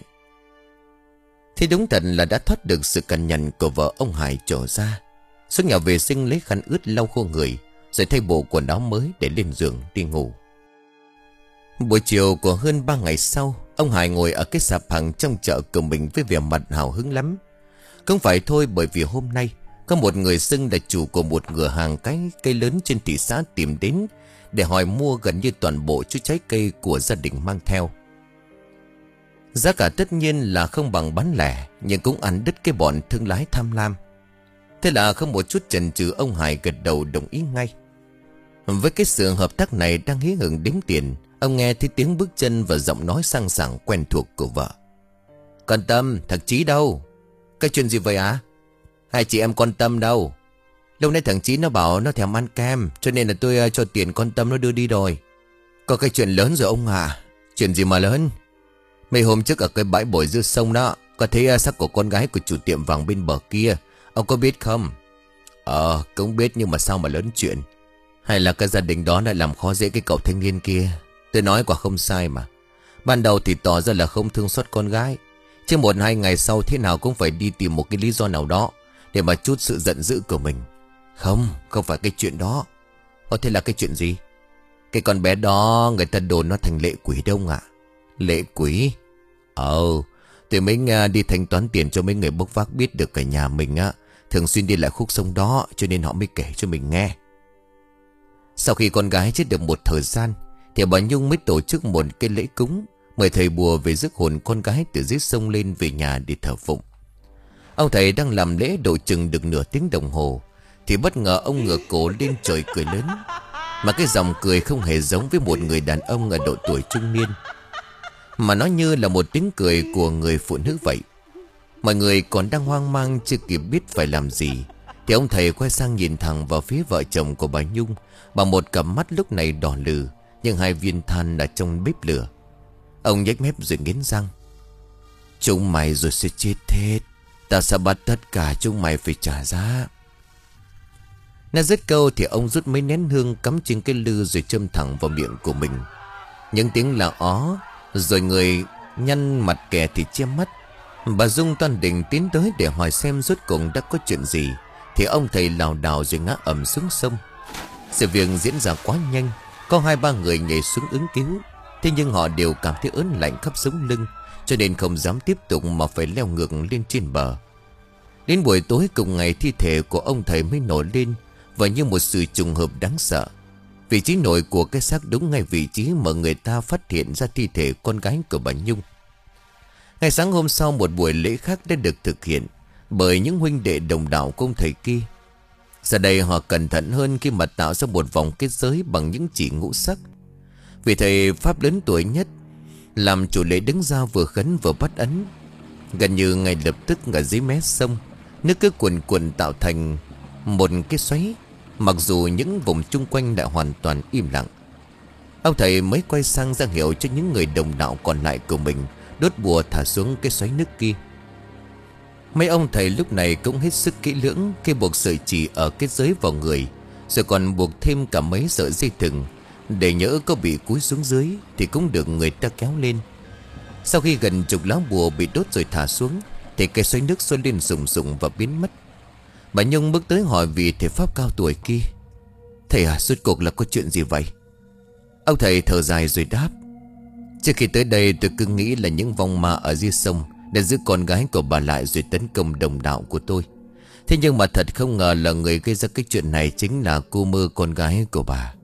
Thì đúng thật là đã thoát được sự cằn nhằn của vợ ông Hải trở ra. Xuống nhà vệ sinh lấy khăn ướt lau khô người, rồi thay bộ quần áo mới để lên giường đi ngủ. Buổi chiều của hơn ba ngày sau, ông Hải ngồi ở cái sạp hàng trong chợ của mình với vẻ mặt hào hứng lắm. Không phải thôi, bởi vì hôm nay có một người xưng là chủ của một cửa hàng cái cây lớn trên thị xã tìm đến để hỏi mua gần như toàn bộ chút trái cây của gia đình mang theo. Giá cả tất nhiên là không bằng bán lẻ, nhưng cũng ăn đứt cái bọn thương lái tham lam. Thế là không một chút chần chừ, ông Hải gật đầu đồng ý ngay. Với cái sự hợp tác này đang hí hửng đếm tiền, ông nghe thấy tiếng bước chân và giọng nói sang sảng quen thuộc của vợ. Con Tâm, thằng Chí đâu? Cái chuyện gì vậy á? Hai chị em con Tâm đâu? Lúc nãy thằng Chí nó bảo nó thèm ăn kem, cho nên là tôi cho tiền con Tâm nó đưa đi rồi. Có cái chuyện lớn rồi ông à? Chuyện gì mà lớn? Mấy hôm trước ở cái bãi bồi giữa sông đó, có thấy xác của con gái của chủ tiệm vàng bên bờ kia. Ông có biết không? Ờ, cũng biết, nhưng mà sao mà lớn chuyện? Hay là cái gia đình đó lại làm khó dễ cái cậu thanh niên kia? Tôi nói quả không sai mà. Ban đầu thì tỏ ra là không thương xót con gái, chứ một hai ngày sau thế nào cũng phải đi tìm một cái lý do nào đó để mà trút sự giận dữ của mình. Không, không phải cái chuyện đó. Ồ, thế là cái chuyện gì? Cái con bé đó người ta đồn nó thành lệ quỷ đâu ạ? Lệ quỷ? Ờ, tụi mình à, đi thanh toán tiền cho mấy người bốc vác biết được cả nhà mình á thường xuyên đi lại khúc sông đó, cho nên họ mới kể cho mình nghe. Sau khi con gái chết được một thời gian thì bà Nhung mới tổ chức một cái lễ cúng, mời thầy bùa về rước hồn con gái từ dưới sông lên về nhà để thờ phụng. Ông thầy đang làm lễ độ chừng được nửa tiếng đồng hồ thì bất ngờ ông ngửa cổ lên trời cười lớn. Mà cái dòng cười không hề giống với một người đàn ông ở độ tuổi trung niên, mà nó như là một tiếng cười của người phụ nữ vậy. Mọi người còn đang hoang mang chưa kịp biết phải làm gì thì ông thầy quay sang nhìn thẳng vào phía vợ chồng của bà Nhung bằng một cặp mắt lúc này đỏ lừ, nhưng hai viên than ở trong bếp lửa. Ông nhếch mép rồi nghiến răng. Chúng mày rồi sẽ chết hết. Ta sẽ bắt tất cả chúng mày phải trả giá. Nói dứt câu thì ông rút mấy nén hương cắm trên cái lư rồi châm thẳng vào miệng của mình. Những tiếng là ó, rồi người nhăn mặt kẻ thì che mắt. Bà Dung toan định tiến tới để hỏi xem rốt cuộc đã có chuyện gì thì ông thầy lảo đảo rồi ngã ầm xuống sông. Sự việc diễn ra quá nhanh, có hai ba người nhảy xuống ứng cứu. Thế nhưng họ đều cảm thấy ớn lạnh khắp sống lưng, cho nên không dám tiếp tục mà phải leo ngược lên trên bờ. Đến buổi tối cùng ngày, thi thể của ông thầy mới nổi lên, và như một sự trùng hợp đáng sợ, vị trí nổi của cái xác đúng ngay vị trí mà người ta phát hiện ra thi thể con gái của bà Nhung. Ngày sáng hôm sau, một buổi lễ khác đã được thực hiện bởi những huynh đệ đồng đạo của ông thầy kia. Giờ đây họ cẩn thận hơn khi mà tạo ra một vòng kết giới bằng những chỉ ngũ sắc. Vị thầy pháp lớn tuổi nhất làm chủ lễ đứng ra vừa khấn vừa bắt ấn. Gần như ngay lập tức ở dưới mé sông, nước cứ cuồn cuộn tạo thành một cái xoáy, mặc dù những vùng chung quanh đã hoàn toàn im lặng. Ông thầy mới quay sang ra hiệu cho những người đồng đạo còn lại của mình đốt bùa thả xuống cái xoáy nước kia. Mấy ông thầy lúc này cũng hết sức kỹ lưỡng khi buộc sợi chỉ ở kết giới vào người, rồi còn buộc thêm cả mấy sợi dây thừng để nhỡ có bị cúi xuống dưới thì cũng được người ta kéo lên. Sau khi gần chục lá bùa bị đốt rồi thả xuống thì cái xoáy nước sôi lên sùng sùng và biến mất. Bà Nhung bước tới hỏi vị thầy pháp cao tuổi kia: Thầy à, suốt cuộc là có chuyện gì vậy? Ông thầy thở dài rồi đáp: Trước khi tới đây tôi cứ nghĩ là những vong ma ở dưới sông đã giữ con gái của bà lại rồi tấn công đồng đạo của tôi. Thế nhưng mà thật không ngờ là người gây ra cái chuyện này chính là cô Mơ, con gái của bà.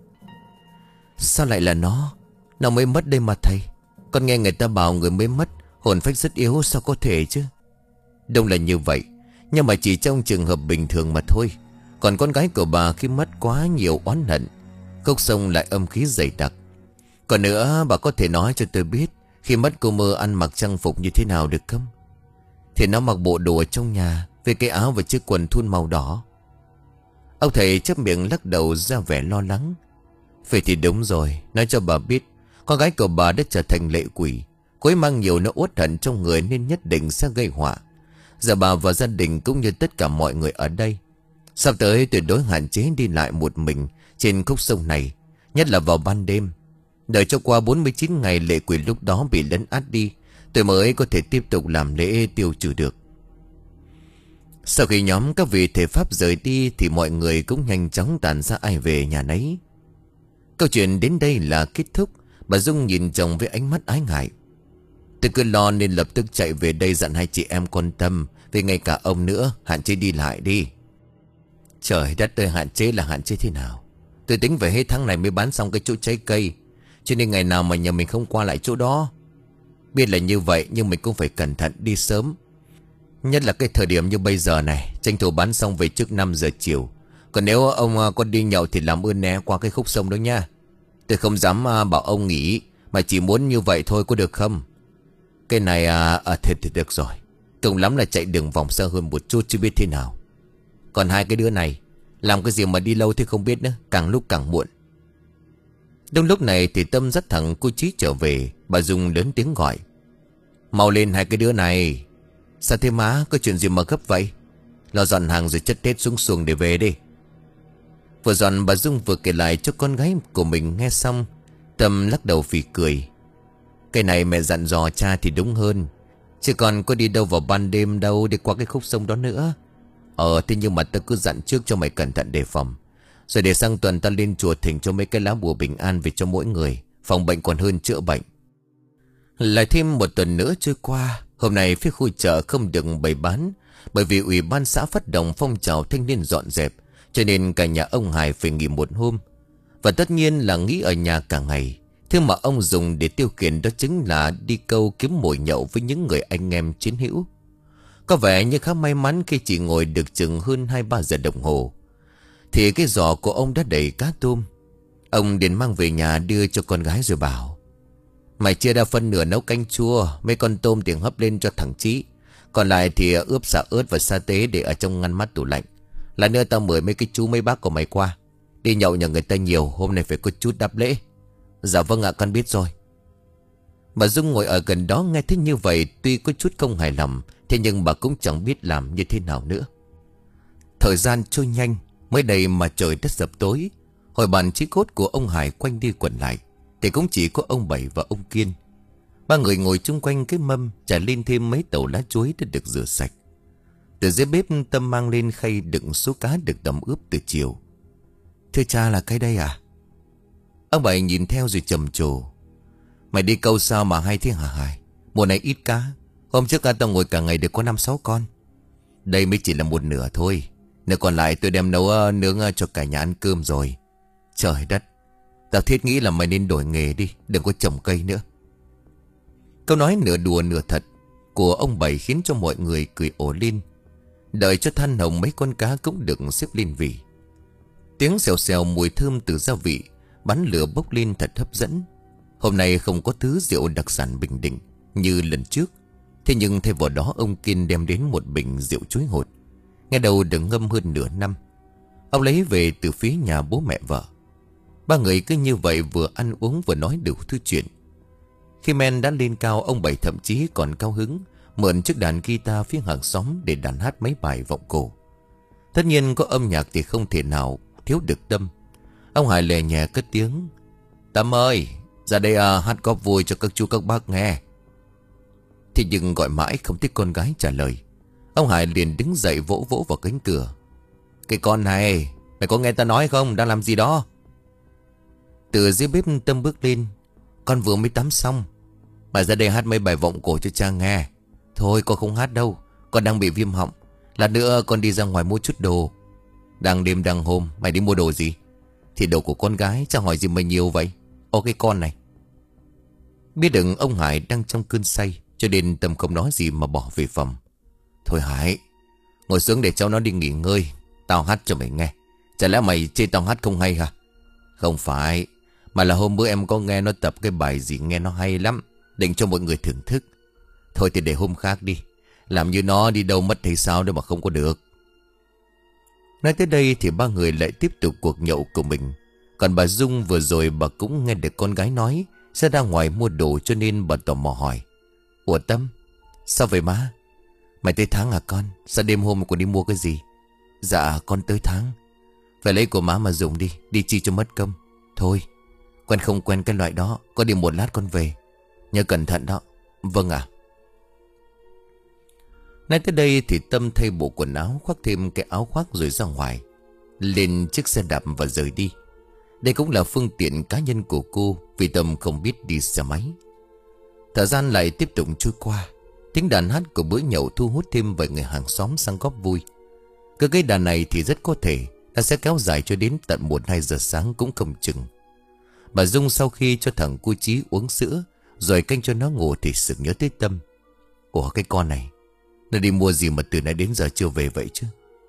Sao lại là nó? Nó mới mất đây mà thầy. Con nghe người ta bảo người mới mất hồn phách rất yếu, sao có thể chứ? Đúng là như vậy, nhưng mà chỉ trong trường hợp bình thường mà thôi. Còn con gái của bà khi mất quá nhiều oán hận, khúc sông lại âm khí dày đặc. Còn nữa, bà có thể nói cho tôi biết khi mất cô Mơ ăn mặc trang phục như thế nào được không? Thì nó mặc bộ đồ ở trong nhà với cái áo và chiếc quần thun màu đỏ. Ông thầy chép miệng lắc đầu ra vẻ lo lắng. Vậy thì đúng rồi, nói cho bà biết, con gái của bà đã trở thành lệ quỷ. Cô ấy mang nhiều nỗi uất hận trong người nên nhất định sẽ gây họa. Giờ bà và gia đình cũng như tất cả mọi người ở đây sắp tới tuyệt đối hạn chế đi lại một mình trên khúc sông này, nhất là vào ban đêm. Đợi cho qua bốn mươi chín ngày lệ quỷ lúc đó bị lấn át đi, tôi mới có thể tiếp tục làm lễ tiêu trừ được. Sau khi nhóm các vị thầy pháp rời đi thì mọi người cũng nhanh chóng tản ra ai về nhà nấy. Câu chuyện đến đây là kết thúc. Bà Dung nhìn chồng với ánh mắt ái ngại. Tôi cứ lo nên lập tức chạy về đây dặn hai chị em quan tâm, vì ngay cả ông nữa hạn chế đi lại đi. Trời đất ơi, hạn chế là hạn chế thế nào? Tôi tính về hết tháng này mới bán xong cái chỗ trái cây, cho nên ngày nào mà nhà mình không qua lại chỗ đó. Biết là như vậy nhưng mình cũng phải cẩn thận đi sớm, nhất là cái thời điểm như bây giờ này, tranh thủ bán xong về trước năm giờ chiều. Còn nếu ông có đi nhậu thì làm ơn né qua cái khúc sông đó nha. Tôi không dám bảo ông nghỉ, mà chỉ muốn như vậy thôi, có được không? Cái này à, à thì, thì được rồi. Cùng lắm là chạy đường vòng xa hơn một chút chứ biết thế nào. Còn hai cái đứa này làm cái gì mà đi lâu thì không biết nữa, càng lúc càng muộn. Đúng lúc này thì Tâm dắt thằng cô Chí trở về. Bà Dung lớn tiếng gọi: Mau lên hai cái đứa này. Sao thế má, có chuyện gì mà gấp vậy? Lo dọn hàng rồi chất tết xuống xuồng để về đi. Vừa dọn bà Dung vừa kể lại cho con gái của mình nghe xong. Tâm lắc đầu phì cười. Cái này mẹ dặn dò cha thì đúng hơn, chứ còn có đi đâu vào ban đêm đâu để qua cái khúc sông đó nữa. Ờ thế nhưng mà ta cứ dặn trước cho mày cẩn thận đề phòng. Rồi để sang tuần ta lên chùa thỉnh cho mấy cái lá bùa bình an về cho mỗi người. Phòng bệnh còn hơn chữa bệnh. Lại thêm một tuần nữa trôi qua. Hôm nay phía khu chợ không được bày bán, bởi vì ủy ban xã phát động phong trào thanh niên dọn dẹp, cho nên cả nhà ông Hải phải nghỉ một hôm. Và tất nhiên là nghỉ ở nhà cả ngày. Thứ mà ông dùng để tiêu khiển đó chính là đi câu kiếm mồi nhậu với những người anh em chiến hữu. Có vẻ như khá may mắn khi chỉ ngồi được chừng hơn hai ba giờ đồng hồ thì cái giỏ của ông đã đầy cá tôm. Ông liền mang về nhà đưa cho con gái rồi bảo: mày chia ra phân nửa nấu canh chua, mấy con tôm thì hấp lên cho thằng Chí, còn lại thì ướp xả ớt và sa tế để ở trong ngăn mát tủ lạnh. Là nữa tao mời mấy cái chú mấy bác của mày qua. Đi nhậu nhà người ta nhiều, hôm nay phải có chút đáp lễ. Dạ vâng ạ, con biết rồi. Bà Dung ngồi ở gần đó nghe thấy như vậy, tuy có chút không hài lòng, thế nhưng bà cũng chẳng biết làm như thế nào nữa. Thời gian trôi nhanh, mới đây mà trời đất sập tối. Hồi bàn chí cốt của ông Hải quanh đi quẩn lại thì cũng chỉ có ông Bảy và ông Kiên. Ba người ngồi chung quanh cái mâm, trải lên thêm mấy tàu lá chuối đã được rửa sạch. Từ dưới bếp Tâm mang lên khay đựng số cá được tẩm ướp từ chiều. Thưa cha, là cái đây à? Ông Bảy nhìn theo rồi trầm trồ: mày đi câu sao mà hay thế hả Hải? Mùa này ít cá. Hôm trước cả tao ngồi cả ngày được có năm sáu con. Đây mới chỉ là một nửa thôi. Nửa còn lại tôi đem nấu uh, nướng uh, cho cả nhà ăn cơm rồi. Trời đất, tao thiết nghĩ là mày nên đổi nghề đi, đừng có trồng cây nữa. Câu nói nửa đùa nửa thật của ông Bảy khiến cho mọi người cười ồ lên. Đợi cho than hồng mấy con cá cũng được xếp lên vỉ. Tiếng xèo xèo mùi thơm từ gia vị bắn lửa bốc lên thật hấp dẫn. Hôm nay không có thứ rượu đặc sản Bình Định như lần trước. Thế nhưng thay vào đó ông Kiên đem đến một bình rượu chuối hột, nghe đầu được ngâm hơn nửa năm. Ông lấy về từ phía nhà bố mẹ vợ. Ba người cứ như vậy vừa ăn uống vừa nói đủ thứ chuyện. Khi men đã lên cao, ông Bảy thậm chí còn cao hứng mượn chiếc đàn guitar phía hàng xóm để đàn hát mấy bài vọng cổ. Tất nhiên có âm nhạc thì không thể nào thiếu được Tâm. Ông Hải lè nhẹ cất tiếng: Tâm ơi, ra đây à, hát góp vui cho các chú các bác nghe. Thì nhưng gọi mãi không thích con gái trả lời. Ông Hải liền đứng dậy vỗ vỗ vào cánh cửa: Cái con này, mày có nghe ta nói không? Đang làm gì đó? Từ dưới bếp Tâm bước lên: Con vừa mới tắm xong. Mày ra đây hát mấy bài vọng cổ cho cha nghe. Thôi con không hát đâu, con đang bị viêm họng. Lát nữa con đi ra ngoài mua chút đồ. Đang đêm đang hôm, mày đi mua đồ gì? Thì đồ của con gái, cha hỏi gì mà nhiều vậy? Ô cái con này. Biết đừng ông Hải đang trong cơn say, cho nên Tâm không nói gì mà bỏ về phòng. Thôi Hải, ngồi xuống để cháu nó đi nghỉ ngơi. Tao hát cho mày nghe. Chả lẽ mày chê tao hát không hay hả? Không phải, mà là hôm bữa em có nghe nó tập cái bài gì nghe nó hay lắm, định cho mọi người thưởng thức. Thôi thì để hôm khác đi. Làm như nó đi đâu mất thì sao đâu mà không có được. Nói tới đây thì ba người lại tiếp tục cuộc nhậu của mình. Còn bà Dung vừa rồi bà cũng nghe được con gái nói sẽ ra ngoài mua đồ, cho nên bà tò mò hỏi: Ủa Tâm, sao vậy má? Mày tới tháng à con? Sao đêm hôm còn đi mua cái gì? Dạ con tới tháng. Phải lấy của má mà dùng đi, đi chi cho mất công. Thôi, quen không quen cái loại đó, có đi một lát con về. Nhớ cẩn thận đó. Vâng ạ. Nói tới đây thì Tâm thay bộ quần áo, khoác thêm cái áo khoác rồi ra ngoài, lên chiếc xe đạp và rời đi. Đây cũng là phương tiện cá nhân của cô, vì Tâm không biết đi xe máy. Thời gian lại tiếp tục trôi qua. Tiếng đàn hát của bữa nhậu thu hút thêm vài người hàng xóm sang góp vui. Cứ cái đàn này thì rất có thể nó sẽ kéo dài cho đến tận một hai giờ sáng cũng không chừng. Bà Dung sau khi cho thằng cu Chí uống sữa rồi canh cho nó ngủ thì sực nhớ tới Tâm. Ủa cái con này, nó đi mua gì mà từ nãy đến giờ chưa về vậy chứ?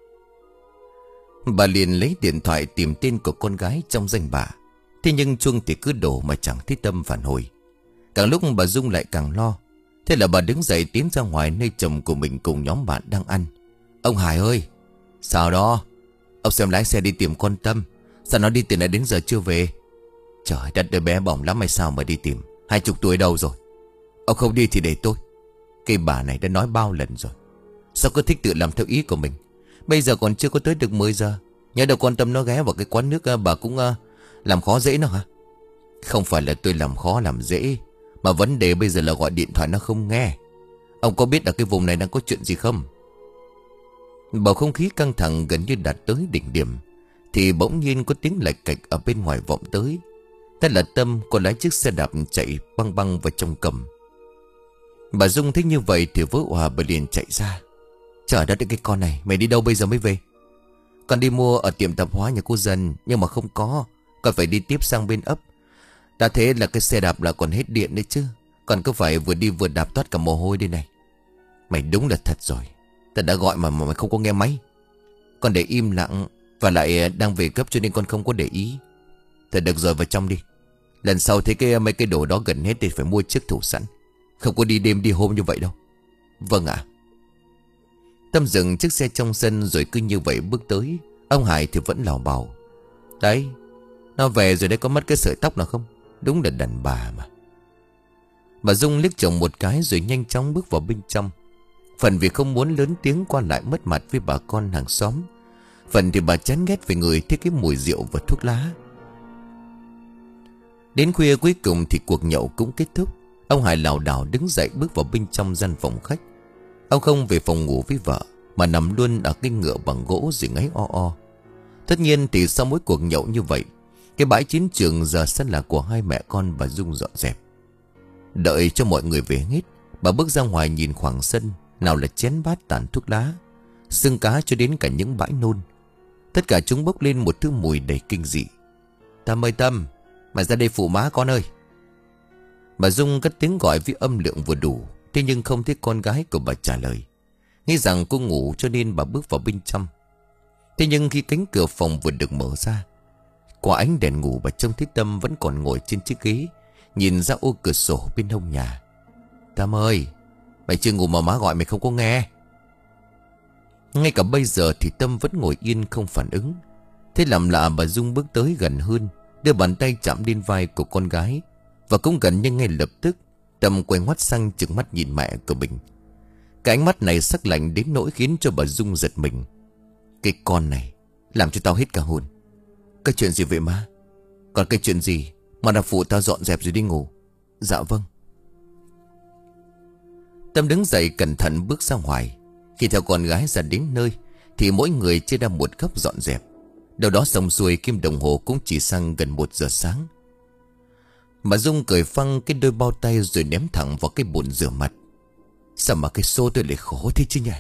Bà liền lấy điện thoại tìm tên của con gái trong danh bạ. Thế nhưng chuông thì cứ đổ mà chẳng thấy Tâm phản hồi. Càng lúc bà Dung lại càng lo. Thế là bà đứng dậy tiến ra ngoài nơi chồng của mình cùng nhóm bạn đang ăn. Ông Hải ơi! Sao đó? Ông xem lái xe đi tìm con Tâm. Sao nó đi từ nãy đến giờ chưa về? Trời đất, đứa bé bỏng lắm hay sao mà đi tìm? Hai chục tuổi đâu rồi? Ông không đi thì để tôi. Cái bà này đã nói bao lần rồi. Sao cứ thích tự làm theo ý của mình? Bây giờ còn chưa có tới được mười giờ. Nhớ đâu con Tâm nó ghé vào cái quán nước, bà cũng uh, làm khó dễ nó hả? Không phải là tôi làm khó làm dễ, mà vấn đề bây giờ là gọi điện thoại nó không nghe. Ông có biết ở cái vùng này đang có chuyện gì không? Bầu không khí căng thẳng gần như đạt tới đỉnh điểm, thì bỗng nhiên có tiếng lạch cạch ở bên ngoài vọng tới. Thế là Tâm có lái chiếc xe đạp chạy băng băng vào trong cầm. Bà Dung thấy như vậy thì vỡ òa, bà liền chạy ra. Trời đất, cái con này, mày đi đâu bây giờ mới về? Con đi mua ở tiệm tạp hóa nhà cô Dần, nhưng mà không có. Con phải đi tiếp sang bên ấp. Đã thế là cái xe đạp là còn hết điện đấy chứ. Còn cứ phải vừa đi vừa đạp toát cả mồ hôi đây này. Mày đúng là thật rồi. Ta đã gọi mà, mà mày không có nghe máy. Con để im lặng, và lại đang về cấp cho nên con không có để ý. Thôi được rồi, vào trong đi. Lần sau thấy cái mấy cái đồ đó gần hết thì phải mua chiếc thủ sẵn. Không có đi đêm đi hôm như vậy đâu. Vâng ạ. Tâm dừng chiếc xe trong sân rồi cứ như vậy bước tới. Ông Hải thì vẫn lảo bảo. Đấy, nó về rồi đấy, có mất cái sợi tóc nào không? Đúng là đàn bà mà. Bà Dung liếc chồng một cái rồi nhanh chóng bước vào bên trong. Phần vì không muốn lớn tiếng qua lại mất mặt với bà con hàng xóm, phần thì bà chán ghét về người thấy cái mùi rượu và thuốc lá. Đến khuya cuối cùng thì cuộc nhậu cũng kết thúc. Ông Hải lảo đảo đứng dậy bước vào bên trong gian phòng khách. Ông không về phòng ngủ với vợ, mà nằm luôn ở cái ngựa bằng gỗ rồi ngáy o o. Tất nhiên thì sau mỗi cuộc nhậu như vậy, cái bãi chiến trường giờ sẽ là của hai mẹ con bà Dung dọn dẹp. Đợi cho mọi người về hết, bà bước ra ngoài nhìn khoảng sân. Nào là chén bát tàn thuốc lá, xương cá cho đến cả những bãi nôn. Tất cả chúng bốc lên một thứ mùi đầy kinh dị. Tâm ơi Tâm, mày ra đây phụ má con ơi. Bà Dung cất tiếng gọi với âm lượng vừa đủ. Thế nhưng không thấy con gái của bà trả lời. Nghĩ rằng cô ngủ cho nên bà bước vào bên trong. Thế nhưng khi cánh cửa phòng vừa được mở ra, qua ánh đèn ngủ bà trông thấy Tâm vẫn còn ngồi trên chiếc ghế, nhìn ra ô cửa sổ bên hông nhà. Tâm ơi, mày chưa ngủ mà má gọi mày không có nghe. Ngay cả bây giờ thì Tâm vẫn ngồi yên không phản ứng. Thế làm lạ bà Dung bước tới gần hơn, đưa bàn tay chạm lên vai của con gái. Và cũng gần như ngay lập tức Tâm quay ngoắt sang trừng mắt nhìn mẹ của mình. Cái ánh mắt này sắc lạnh đến nỗi khiến cho bà Dung giật mình. Cái con này làm cho tao hết cả hồn. Cái chuyện gì vậy má? Còn cái chuyện gì mà đã phụ tao dọn dẹp rồi đi ngủ? Dạ vâng. Tâm đứng dậy cẩn thận bước ra ngoài. Khi theo con gái ra đến nơi thì mỗi người chia ra một góc dọn dẹp. Đâu đó xong xuôi kim đồng hồ cũng chỉ sang gần một giờ sáng. Bà Dung cởi phăng cái đôi bao tay rồi ném thẳng vào cái bồn rửa mặt. Sao mà cái xô tôi lại khổ thế chứ nhỉ?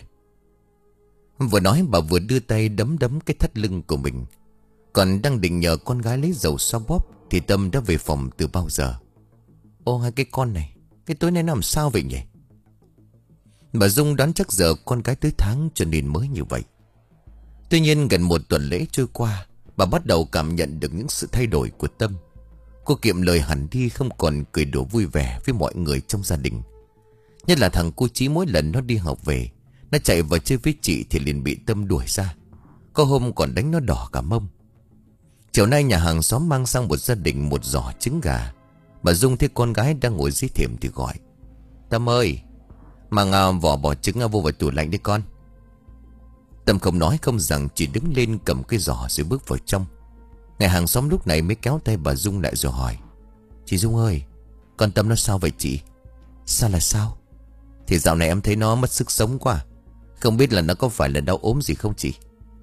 Vừa nói bà vừa đưa tay đấm đấm cái thắt lưng của mình. Còn đang định nhờ con gái lấy dầu xoa bóp thì Tâm đã về phòng từ bao giờ. Ô hai cái con này, cái tối nay nó làm sao vậy nhỉ? Bà Dung đoán chắc giờ con gái tới tháng cho nên mới như vậy. Tuy nhiên gần một tuần lễ trôi qua, bà bắt đầu cảm nhận được những sự thay đổi của Tâm. Cô kiệm lời hẳn đi, không còn cười đùa vui vẻ với mọi người trong gia đình. Nhất là thằng cô Chí, mỗi lần nó đi học về, nó chạy vào chơi với chị thì liền bị Tâm đuổi ra. Có hôm còn đánh nó đỏ cả mông. Chiều nay nhà hàng xóm mang sang một gia đình một giỏ trứng gà. Bà Dung thấy con gái đang ngồi dưới thềm thì gọi. Tâm ơi, mang à, vỏ bò trứng à, vô vào tủ lạnh đi con. Tâm không nói không rằng, chỉ đứng lên cầm cái giỏ rồi bước vào trong. Nhà hàng xóm lúc này mới kéo tay bà Dung lại rồi hỏi. Chị Dung ơi, con Tâm nó sao vậy chị? Sao là sao? Thì dạo này em thấy nó mất sức sống quá. Không biết là nó có phải là đau ốm gì không chị?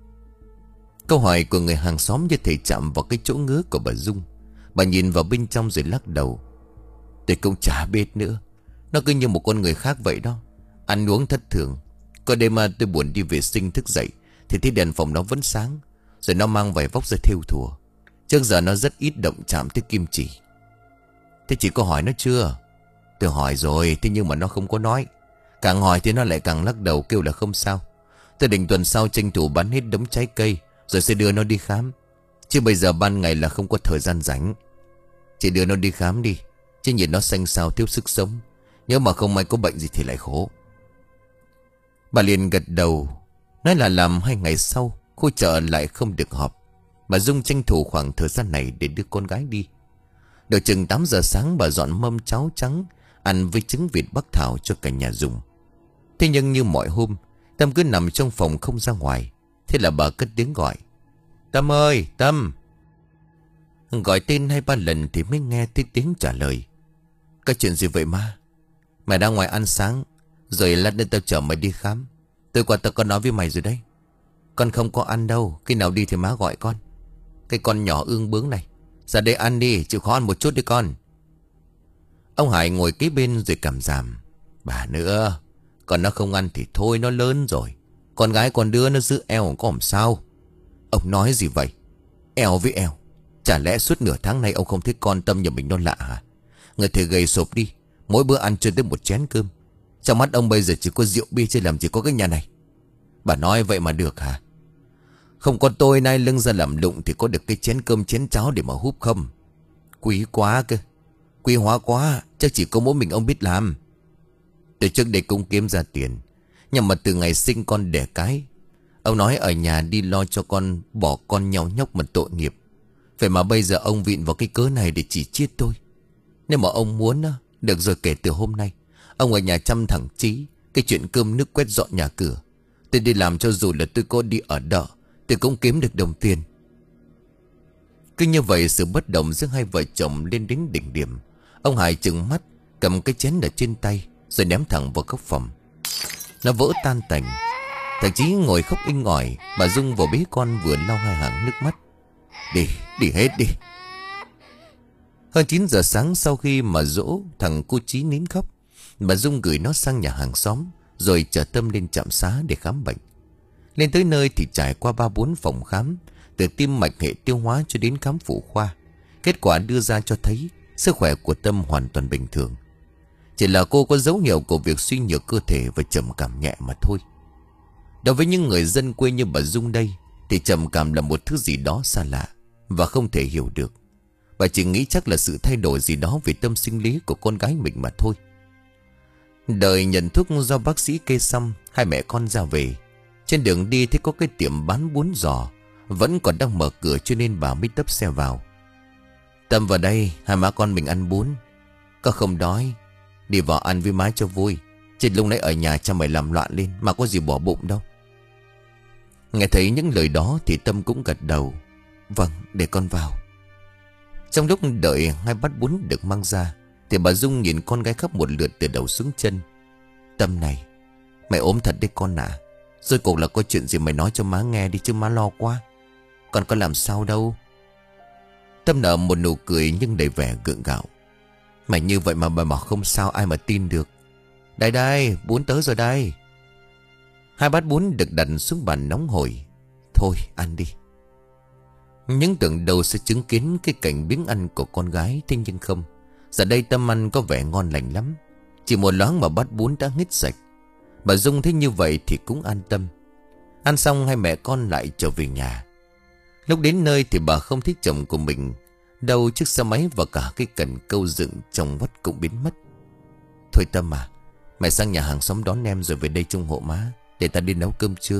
Câu hỏi của người hàng xóm như thể chạm vào cái chỗ ngứa của bà Dung. Bà nhìn vào bên trong rồi lắc đầu. Tôi cũng chả biết nữa. Nó cứ như một con người khác vậy đó. Ăn uống thất thường. Có đêm mà tôi buồn đi vệ sinh thức dậy thì thấy đèn phòng nó vẫn sáng. Rồi nó mang vải vóc ra thêu thùa. Trước giờ nó rất ít động chạm tới kim chỉ. Thế chị có hỏi nó chưa? Tôi hỏi rồi, thế nhưng mà nó không có nói. Càng hỏi thì nó lại càng lắc đầu kêu là không sao. Tôi định tuần sau tranh thủ bán hết đống trái cây rồi sẽ đưa nó đi khám. Chứ bây giờ ban ngày là không có thời gian rảnh. Chị đưa nó đi khám đi, chứ nhìn nó xanh xao thiếu sức sống. Nếu mà không may có bệnh gì thì lại khổ. Bà liền gật đầu. Nói là làm hai ngày sau khu chợ lại không được họp. Bà Dung tranh thủ khoảng thời gian này để đưa con gái đi. Được chừng tám giờ sáng bà dọn mâm cháo trắng ăn với trứng vịt bắc thảo cho cả nhà dùng. Thế nhưng như mọi hôm, Tâm cứ nằm trong phòng không ra ngoài. Thế là bà cất tiếng gọi. Tâm ơi, Tâm. Gọi tên hai ba lần thì mới nghe thấy tiếng trả lời. Cái chuyện gì vậy ma? Mày ra ngoài ăn sáng, rồi lát nữa tao chở mày đi khám. Tôi qua tao có nói với mày rồi đấy. Con không có ăn đâu. Khi nào đi thì má gọi con. Cái con nhỏ ương bướng này, ra đây ăn đi, chịu khó ăn một chút đi con. Ông Hải ngồi kế bên rồi cảm giảm. Bà nữa, còn nó không ăn thì thôi, nó lớn rồi. Con gái con đứa nó giữ eo có làm sao? Ông nói gì vậy? Eo với eo, chả lẽ suốt nửa tháng nay ông không thấy con Tâm nhà mình nó lạ hả? Người thì gầy sụp đi, mỗi bữa ăn chưa tới một chén cơm. Trong mắt ông bây giờ chỉ có rượu bia, chứ làm gì có cái nhà này. Bà nói vậy mà được hả? Không có tôi nay lưng ra làm lụng thì có được cái chén cơm chén cháo để mà húp không? Quý quá cơ, quý hóa quá, chắc chỉ có mỗi mình ông biết làm. Từ trước đây cũng kiếm ra tiền, nhưng mà từ ngày sinh con đẻ cái, ông nói ở nhà đi lo cho con, bỏ con nhau nhóc mà tội nghiệp. Vậy mà bây giờ ông vịn vào cái cớ này để chỉ chiết tôi. Nếu mà ông muốn á, được rồi, kể từ hôm nay ông ở nhà chăm thằng Chí. Cái chuyện cơm nước quét dọn nhà cửa tôi đi làm, cho dù là tôi có đi ở đợ tôi cũng kiếm được đồng tiền. Cứ như vậy sự bất đồng giữa hai vợ chồng lên đến đỉnh điểm. Ông Hải trừng mắt, cầm cái chén ở trên tay rồi ném thẳng vào góc phòng. Nó vỡ tan tành. Thằng Chí ngồi khóc inh ỏi. Bà Dung vừa bế con vừa lau hai hàng nước mắt. Đi, đi hết đi. Hơn chín giờ sáng, sau khi mà dỗ thằng cô Chí nín khóc, bà Dung gửi nó sang nhà hàng xóm, rồi chở Tâm lên trạm xá để khám bệnh. Lên tới nơi thì trải qua ba bốn phòng khám, từ tim mạch hệ tiêu hóa cho đến khám phụ khoa. Kết quả đưa ra cho thấy sức khỏe của Tâm hoàn toàn bình thường. Chỉ là cô có dấu hiệu của việc suy nhược cơ thể và trầm cảm nhẹ mà thôi. Đối với những người dân quê như bà Dung đây thì trầm cảm là một thứ gì đó xa lạ và không thể hiểu được. Bà chỉ nghĩ chắc là sự thay đổi gì đó về tâm sinh lý của con gái mình mà thôi. Đợi nhận thuốc do bác sĩ kê xong, hai mẹ con ra về. Trên đường đi thấy có cái tiệm bán bún giò vẫn còn đang mở cửa, cho nên bà mới tấp xe vào. Tâm vào đây, hai má con mình ăn bún. Có không đói, đi vào ăn với má cho vui, chứ lúc nãy ở nhà cha mày làm loạn lên mà có gì bỏ bụng đâu. Nghe thấy những lời đó thì Tâm cũng gật đầu. Vâng, để con vào. Trong lúc đợi hai bát bún được mang ra thì bà Dung nhìn con gái khóc một lượt từ đầu xuống chân. Tâm này, mày ốm thật đấy con ạ. À. Rồi cuộc là có chuyện gì mày nói cho má nghe đi, chứ má lo quá. Con có làm sao đâu. Tâm nở một nụ cười nhưng đầy vẻ gượng gạo. Mày như vậy mà bà bảo không sao, ai mà tin được. Đây đây, bún tới rồi đây. Hai bát bún được đặt xuống bàn nóng hổi. Thôi ăn đi. Những tưởng đầu sẽ chứng kiến cái cảnh biếng ăn của con gái, thế nhưng không. Giờ đây Tâm ăn có vẻ ngon lành lắm. Chỉ một loáng mà bát bún đã hết sạch. Bà Dung thấy như vậy thì cũng an tâm. Ăn xong hai mẹ con lại trở về nhà. Lúc đến nơi thì bà không thấy chồng của mình đâu. Chiếc xe máy và cả cái cần câu dựng trong vắt cũng biến mất. Thôi Tâm à, mày sang nhà hàng xóm đón em rồi về đây trông hộ má, để ta đi nấu cơm trưa.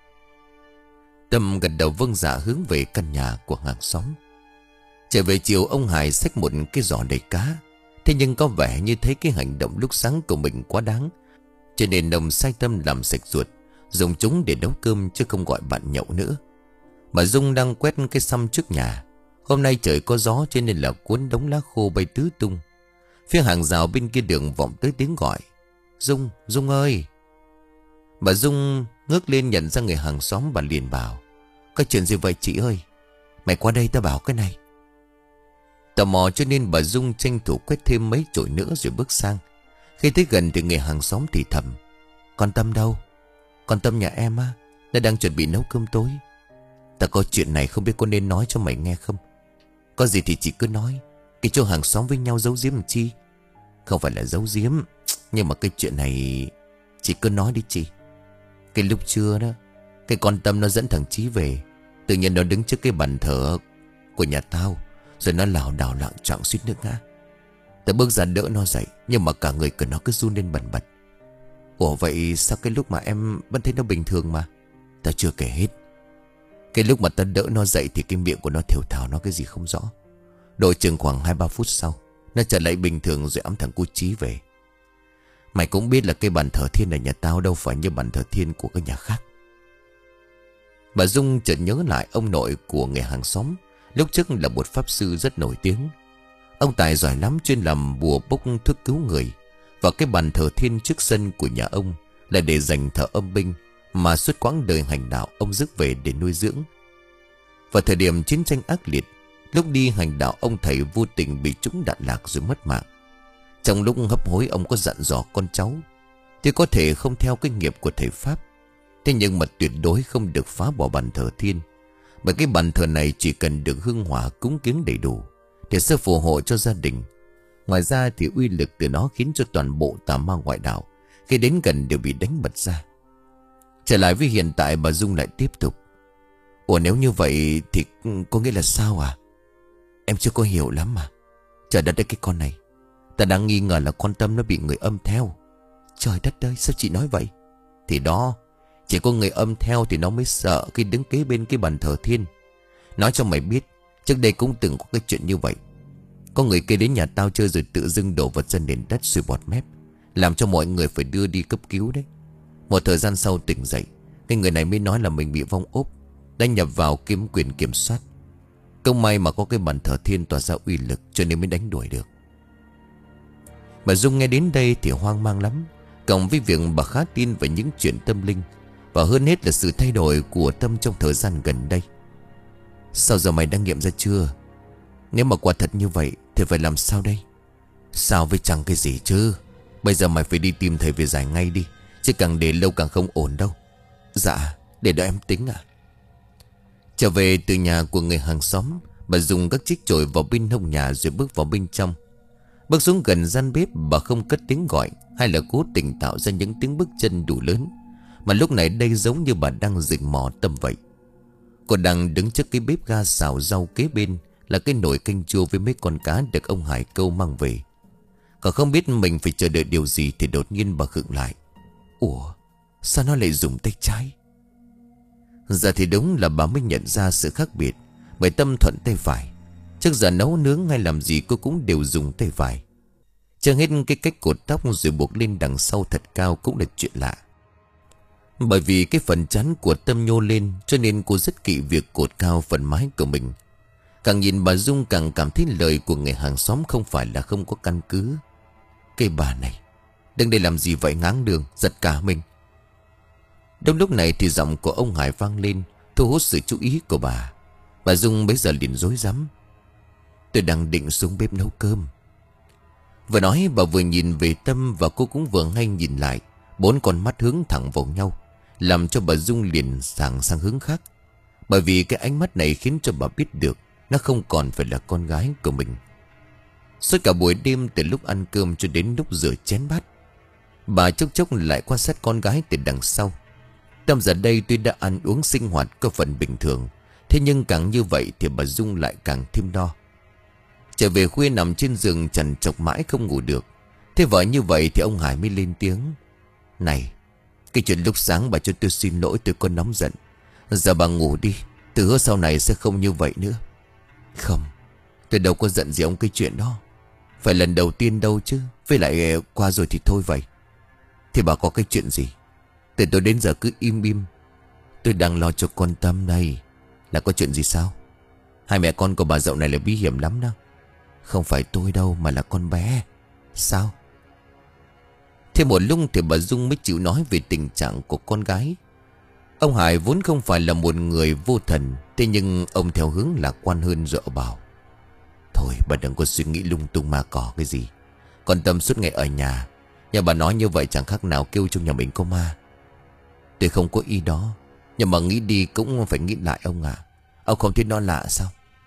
Tâm gật đầu vâng dạ, hướng về căn nhà của hàng xóm. Trở về chiều, ông Hải xách một cái giỏ đầy cá. Thế nhưng có vẻ như thấy cái hành động lúc sáng của mình quá đáng, cho nên ông sai Tâm làm sạch ruột, dùng chúng để nấu cơm chứ không gọi bạn nhậu nữa. Bà Dung đang quét cái xăm trước nhà. Hôm nay trời có gió cho nên là cuốn đống lá khô bay tứ tung. Phía hàng rào bên kia đường vọng tới tiếng gọi. Dung, Dung ơi. Bà Dung ngước lên nhận ra người hàng xóm, bà liền bảo. Có chuyện gì vậy chị ơi? Mày qua đây ta bảo cái này. Tò mò cho nên bà Dung tranh thủ quét thêm mấy chổi nữa rồi bước sang. Khi tới gần thì người hàng xóm thì thầm. Con Tâm đâu? Con Tâm nhà em á, nó đang chuẩn bị nấu cơm tối. Ta có chuyện này không biết có nên nói cho mày nghe không? Có gì thì chị cứ nói. Cái chỗ hàng xóm với nhau giấu giếm làm chi? Không phải là giấu giếm, nhưng mà cái chuyện này chị cứ nói đi chị. Cái lúc trưa đó, cái con Tâm nó dẫn thằng Chí về. Tự nhiên nó đứng trước cái bàn thờ của nhà tao, rồi nó lảo đảo lạng trọng suýt nước ngã. Tao bước ra đỡ nó dậy, nhưng mà cả người của nó cứ run lên bần bật. Ủa vậy sao cái lúc mà em vẫn thấy nó bình thường mà? Tao chưa kể hết. Cái lúc mà tao đỡ nó dậy thì cái miệng của nó thều thào nói cái gì không rõ. Độ chừng khoảng hai ba phút sau, nó trở lại bình thường rồi ẵm thằng cu Chí về. Mày cũng biết là cái bàn thờ thiên ở nhà tao đâu phải như bàn thờ thiên của các nhà khác. Bà Dung chợt nhớ lại ông nội của người hàng xóm, lúc trước là một pháp sư rất nổi tiếng. Ông tài giỏi lắm, chuyên làm bùa bốc thuốc cứu người. Và cái bàn thờ thiên trước sân của nhà ông là để dành thờ âm binh, mà suốt quãng đời hành đạo ông rước về để nuôi dưỡng. Vào thời điểm chiến tranh ác liệt, lúc đi hành đạo ông thầy vô tình bị trúng đạn lạc rồi mất mạng. Trong lúc hấp hối ông có dặn dò con cháu, thì có thể không theo kinh nghiệm của thầy Pháp, thế nhưng mà tuyệt đối không được phá bỏ bàn thờ thiên. Bởi cái bàn thờ này chỉ cần được hương hỏa cúng kiến đầy đủ thì sẽ phù hộ cho gia đình. Ngoài ra thì uy lực từ nó khiến cho toàn bộ tà ma ngoại đạo khi đến gần đều bị đánh bật ra. Trở lại với hiện tại, bà Dung lại tiếp tục. Ủa nếu như vậy thì có nghĩa là sao à? Em chưa có hiểu lắm mà. Trời đất ơi, cái con này, ta đang nghi ngờ là con Tâm nó bị người âm theo. Trời đất ơi, sao chị nói vậy? Thì đó, chỉ có người âm theo thì nó mới sợ khi đứng kế bên cái bàn thờ thiên. Nói cho mày biết, trước đây cũng từng có cái chuyện như vậy. Có người kia đến nhà tao chơi rồi tự dưng đổ vật trên nền đất sùi bọt mép, làm cho mọi người phải đưa đi cấp cứu đấy. Một thời gian sau tỉnh dậy, cái người này mới nói là mình bị vong ốp, đã nhập vào kiếm quyền kiểm soát. Không may mà có cái bàn thờ thiên tỏa ra uy lực cho nên mới đánh đuổi được. Bà Dung nghe đến đây thì hoang mang lắm, cộng với việc bà khá tin vào những chuyện tâm linh, và hơn hết là sự thay đổi của Tâm trong thời gian gần đây. Sao giờ mày đã nghiệm ra chưa? Nếu mà quả thật như vậy thì phải làm sao đây? Sao với chẳng cái gì chứ? Bây giờ mày phải đi tìm thầy về giải ngay đi, chứ càng để lâu càng không ổn đâu. Dạ, để đợi em tính à. Trở về từ nhà của người hàng xóm, bà dùng các chiếc chổi vào bên hông nhà rồi bước vào bên trong. Bước xuống gần gian bếp, bà không cất tiếng gọi hay là cố tình tạo ra những tiếng bước chân đủ lớn, mà lúc này đây giống như bà đang rình mò Tâm vậy. Cô đang đứng trước cái bếp ga xào rau, kế bên là cái nồi canh chua với mấy con cá được ông Hải câu mang về. Còn không biết mình phải chờ đợi điều gì thì đột nhiên bà khựng lại. Ủa, sao nó lại dùng tay trái? Giờ thì đúng là bà mới nhận ra sự khác biệt, bởi Tâm thuận tay phải. Trước giờ nấu nướng hay làm gì cô cũng đều dùng tay phải. Chưa hết cái cách cột tóc rồi buộc lên đằng sau thật cao cũng là chuyện lạ. Bởi vì cái phần trán của Tâm nhô lên cho nên cô rất kỵ việc cột cao phần mái của mình. Càng nhìn bà Dung càng cảm thấy lời của người hàng xóm không phải là không có căn cứ. Cái bà này đừng để làm gì vậy, ngáng đường, giật cả mình. Trong lúc này thì giọng của ông Hải vang lên, thu hút sự chú ý của bà. Bà Dung bấy giờ liền rối rắm. Tôi đang định xuống bếp nấu cơm. Vừa nói bà vừa nhìn về Tâm, và cô cũng vừa ngay nhìn lại. Bốn con mắt hướng thẳng vào nhau, làm cho bà Dung liền sàng sang hướng khác. Bởi vì cái ánh mắt này khiến cho bà biết được nó không còn phải là con gái của mình. Suốt cả buổi đêm, từ lúc ăn cơm cho đến lúc rửa chén bát, bà chốc chốc lại quan sát con gái từ đằng sau. Tâm giờ đây tuy đã ăn uống sinh hoạt có phần bình thường, thế nhưng càng như vậy thì bà Dung lại càng thêm lo. Trở về khuya nằm trên giường trằn trọc mãi không ngủ được. Thế vợ như vậy thì ông Hải mới lên tiếng. Này, cái chuyện lúc sáng bà cho tôi xin lỗi, tôi có nóng giận. Giờ bà ngủ đi, từ hứa sau này sẽ không như vậy nữa. Không, tôi đâu có giận gì ông cái chuyện đó. Phải lần đầu tiên đâu chứ, với lại qua rồi thì thôi vậy. Thì bà có cái chuyện gì? Từ tôi đến giờ cứ im im. Tôi đang lo cho con Tâm này. Là có chuyện gì sao? Hai mẹ con của bà dạo này là bí hiểm lắm đó. Không phải tôi đâu mà là con bé. Sao? Thêm một lúc thì bà Dung mới chịu nói về tình trạng của con gái. Ông Hải vốn không phải là một người vô thần, thế nhưng ông theo hướng lạc quan hơn rồi bảo. Thôi bà đừng có suy nghĩ lung tung mà cỏ cái gì. Con Tâm suốt ngày ở nhà. Nhà bà nói như vậy chẳng khác nào kêu trong nhà mình có ma. Tôi không có ý đó, nhưng mà nghĩ đi cũng phải nghĩ lại ông ạ. Ông không thấy nó lạ sao?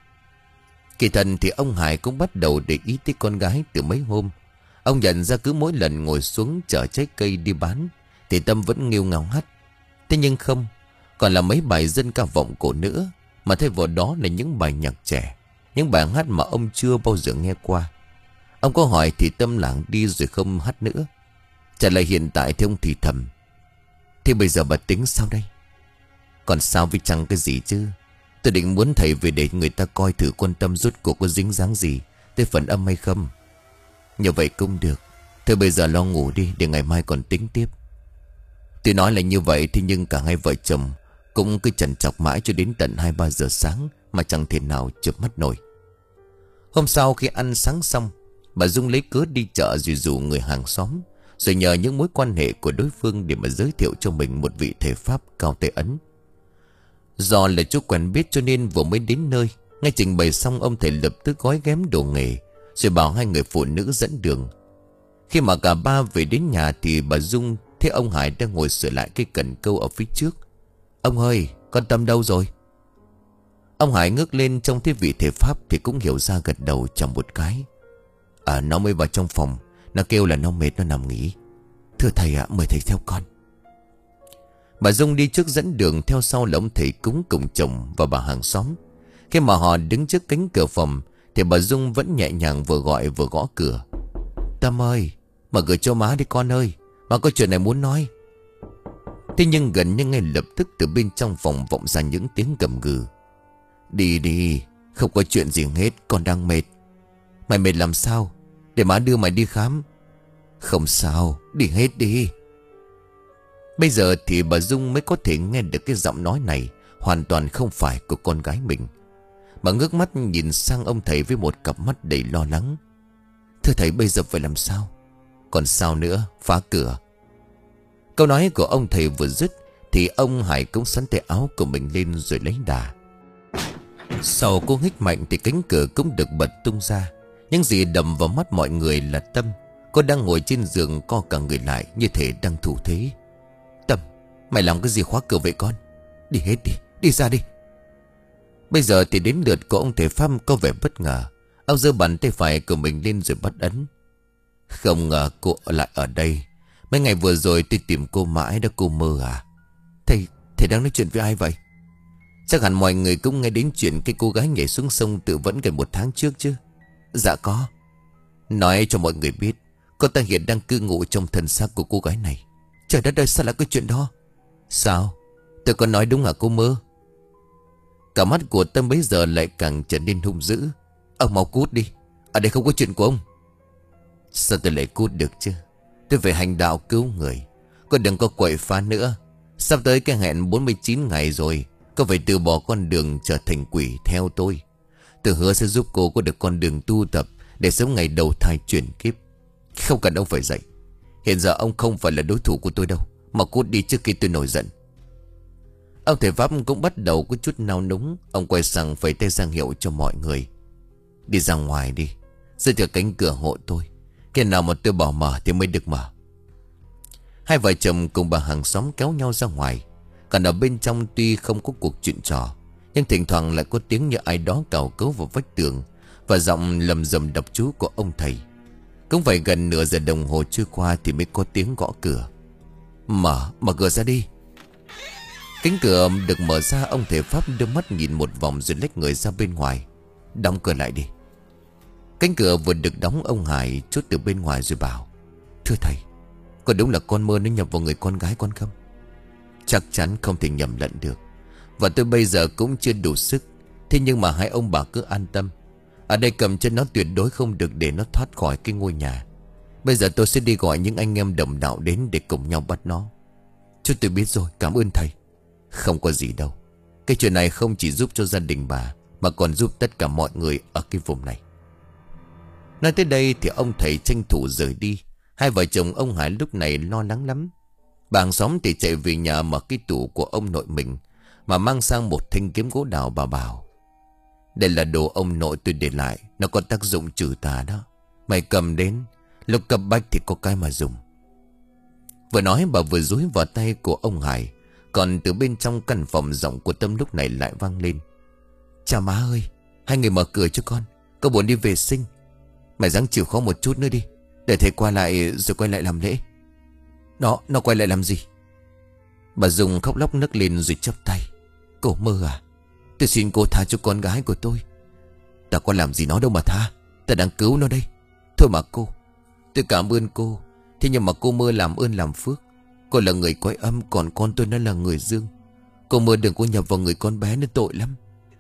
Kỳ thần thì ông Hải cũng bắt đầu để ý tới con gái từ mấy hôm. Ông nhận ra cứ mỗi lần ngồi xuống chở trái cây đi bán thì Tâm vẫn nghêu ngao hát. Thế nhưng không, còn là mấy bài dân ca vọng cổ nữa, mà thay vào đó là những bài nhạc trẻ, những bài hát mà ông chưa bao giờ nghe qua. Ông có hỏi thì Tâm lảng đi rồi không hát nữa. Trả lời hiện tại thì ông thì thầm. Thế bây giờ bà tính sao đây? Còn sao với chẳng cái gì chứ. Tôi định muốn thầy về để người ta coi thử con Tâm rốt cuộc có dính dáng gì tới phần âm hay không. Như vậy cũng được. Thôi bây giờ lo ngủ đi, để ngày mai còn tính tiếp. Tôi nói là như vậy thì nhưng cả hai vợ chồng cũng cứ chần chọc mãi cho đến tận hai ba giờ sáng mà chẳng thể nào chợp mắt nổi. Hôm sau khi ăn sáng xong, bà Dung lấy cớ đi chợ rồi rủ người hàng xóm rồi nhờ những mối quan hệ của đối phương để mà giới thiệu cho mình một vị thầy Pháp cao tay ấn. Do là chú quen biết cho nên vừa mới đến nơi, ngay trình bày xong, ông thầy lập tức gói ghém đồ nghề, rồi bảo hai người phụ nữ dẫn đường. Khi mà cả ba về đến nhà thì bà Dung thấy ông Hải đang ngồi sửa lại cái cần câu ở phía trước. Ông ơi, con Tâm đâu rồi? Ông Hải ngước lên trông thấy vị thầy Pháp thì cũng hiểu ra, gật đầu chầm một cái. À, nó mới vào trong phòng, nó kêu là nó mệt, nó nằm nghỉ. Thưa thầy ạ, à, mời thầy theo con. Bà Dung đi trước dẫn đường, theo sau là ông thầy cúng cùng chồng và bà hàng xóm. Khi mà họ đứng trước cánh cửa phòng thì bà Dung vẫn nhẹ nhàng vừa gọi vừa gõ cửa. Tâm ơi, mở cửa cho má đi con ơi, má có chuyện này muốn nói. Thế nhưng gần như ngay lập tức từ bên trong phòng vọng ra những tiếng gầm gừ. Đi đi, không có chuyện gì hết, con đang mệt. Mày mệt làm sao? Để má đưa mày đi khám. Không sao, đi hết đi. Bây giờ thì bà Dung mới có thể nghe được cái giọng nói này hoàn toàn không phải của con gái mình. Bà ngước mắt nhìn sang ông thầy với một cặp mắt đầy lo lắng. Thưa thầy, bây giờ phải làm sao? Còn sao nữa, phá cửa. Câu nói của ông thầy vừa dứt thì ông Hải cũng sắn tay áo của mình lên rồi lấy đà. Sau cô hích mạnh thì cánh cửa cũng được bật tung ra. Những gì đầm vào mắt mọi người là Tâm. Cô đang ngồi trên giường co cả người lại như thể đang thủ thế. Tâm, mày làm cái gì khóa cửa vậy con? Đi hết đi, đi ra đi. Bây giờ thì đến lượt của ông thầy Pháp có vẻ bất ngờ. Ông giơ bàn tay phải của mình lên rồi bắt ấn. Không ngờ cô lại ở đây. Mấy ngày vừa rồi tôi tìm cô mãi đã, cô mơ à? Thầy, thầy đang nói chuyện với ai vậy? Chắc hẳn mọi người cũng nghe đến chuyện cái cô gái nhảy xuống sông tự vẫn gần một tháng trước chứ? Dạ có. Nói cho mọi người biết, cô ta hiện đang cư ngụ trong thân xác của cô gái này. Trời đất ơi, sao lại cái chuyện đó? Sao? Tôi có nói đúng hả cô mơ? Cả mắt của Tâm bấy giờ lại càng trở nên hung dữ. Ông mau cút đi, ở đây không có chuyện của ông. Sao tôi lại cút được chứ? Tôi phải hành đạo cứu người. Cô đừng có quậy phá nữa. Sắp tới cái hẹn bốn mươi chín ngày rồi. Cô phải từ bỏ con đường trở thành quỷ theo tôi. Tôi hứa sẽ giúp cô có được con đường tu tập để sống ngày đầu thai chuyển kiếp. Không cần ông phải dạy. Hiện giờ ông không phải là đối thủ của tôi đâu. Mà cút đi trước khi tôi nổi giận. Ông thầy Pháp cũng bắt đầu có chút nao núng. Ông quay sang phẩy tay sang hiệu cho mọi người. Đi ra ngoài đi, giữ cho cánh cửa hộ tôi. Khi nào mà tôi bảo mở thì mới được mở. Hai vợ chồng cùng bà hàng xóm kéo nhau ra ngoài. Còn ở bên trong tuy không có cuộc chuyện trò, nhưng thỉnh thoảng lại có tiếng như ai đó cào cấu vào vách tường, và giọng lầm rầm đọc chú của ông thầy. Cũng phải gần nửa giờ đồng hồ trôi qua thì mới có tiếng gõ cửa. Mở, mở cửa ra đi. Cánh cửa được mở ra, ông thầy Pháp đưa mắt nhìn một vòng rồi lách người ra bên ngoài. Đóng cửa lại đi. Cánh cửa vừa được đóng, ông Hải chốt từ bên ngoài rồi bảo. Thưa thầy, có đúng là con mơ nó nhập vào người con gái con không? Chắc chắn không thể nhầm lẫn được. Và tôi bây giờ cũng chưa đủ sức. Thế nhưng mà hai ông bà cứ an tâm. Ở đây cầm chân nó tuyệt đối không được để nó thoát khỏi cái ngôi nhà. Bây giờ tôi sẽ đi gọi những anh em đồng đạo đến để cùng nhau bắt nó. Chú tôi biết rồi, cảm ơn thầy. Không có gì đâu. Cái chuyện này không chỉ giúp cho gia đình bà, mà còn giúp tất cả mọi người ở cái vùng này. Nói tới đây thì ông thầy tranh thủ rời đi. Hai vợ chồng ông Hải lúc này lo lắng lắm. Bà hàng xóm thì chạy về nhà mở cái tủ của ông nội mình, mà mang sang một thanh kiếm gỗ đào. Bà bảo, đây là đồ ông nội tôi để lại, nó có tác dụng trừ tà đó. Mày cầm đến, lúc cấp bách thì có cái mà dùng. Vừa nói bà vừa dúi vào tay của ông Hải. Còn từ bên trong căn phòng, giọng của Tâm lúc này lại vang lên. Chà má ơi, hai người mở cửa cho con, con buồn đi vệ sinh. Mày ráng chịu khó một chút nữa đi, để thầy qua lại rồi quay lại làm lễ. Nó, nó quay lại làm gì? Bà Dung khóc lóc nức lên rồi chắp tay. Cô mơ à, tôi xin cô tha cho con gái của tôi. Ta có làm gì nó đâu mà tha, ta đang cứu nó đây. Thôi mà cô, tôi cảm ơn cô. Thế nhưng mà cô mơ làm ơn làm phước. Cô là người quái âm, còn con tôi nó là người dương. Cô mơ đừng có nhập vào người con bé, nó tội lắm.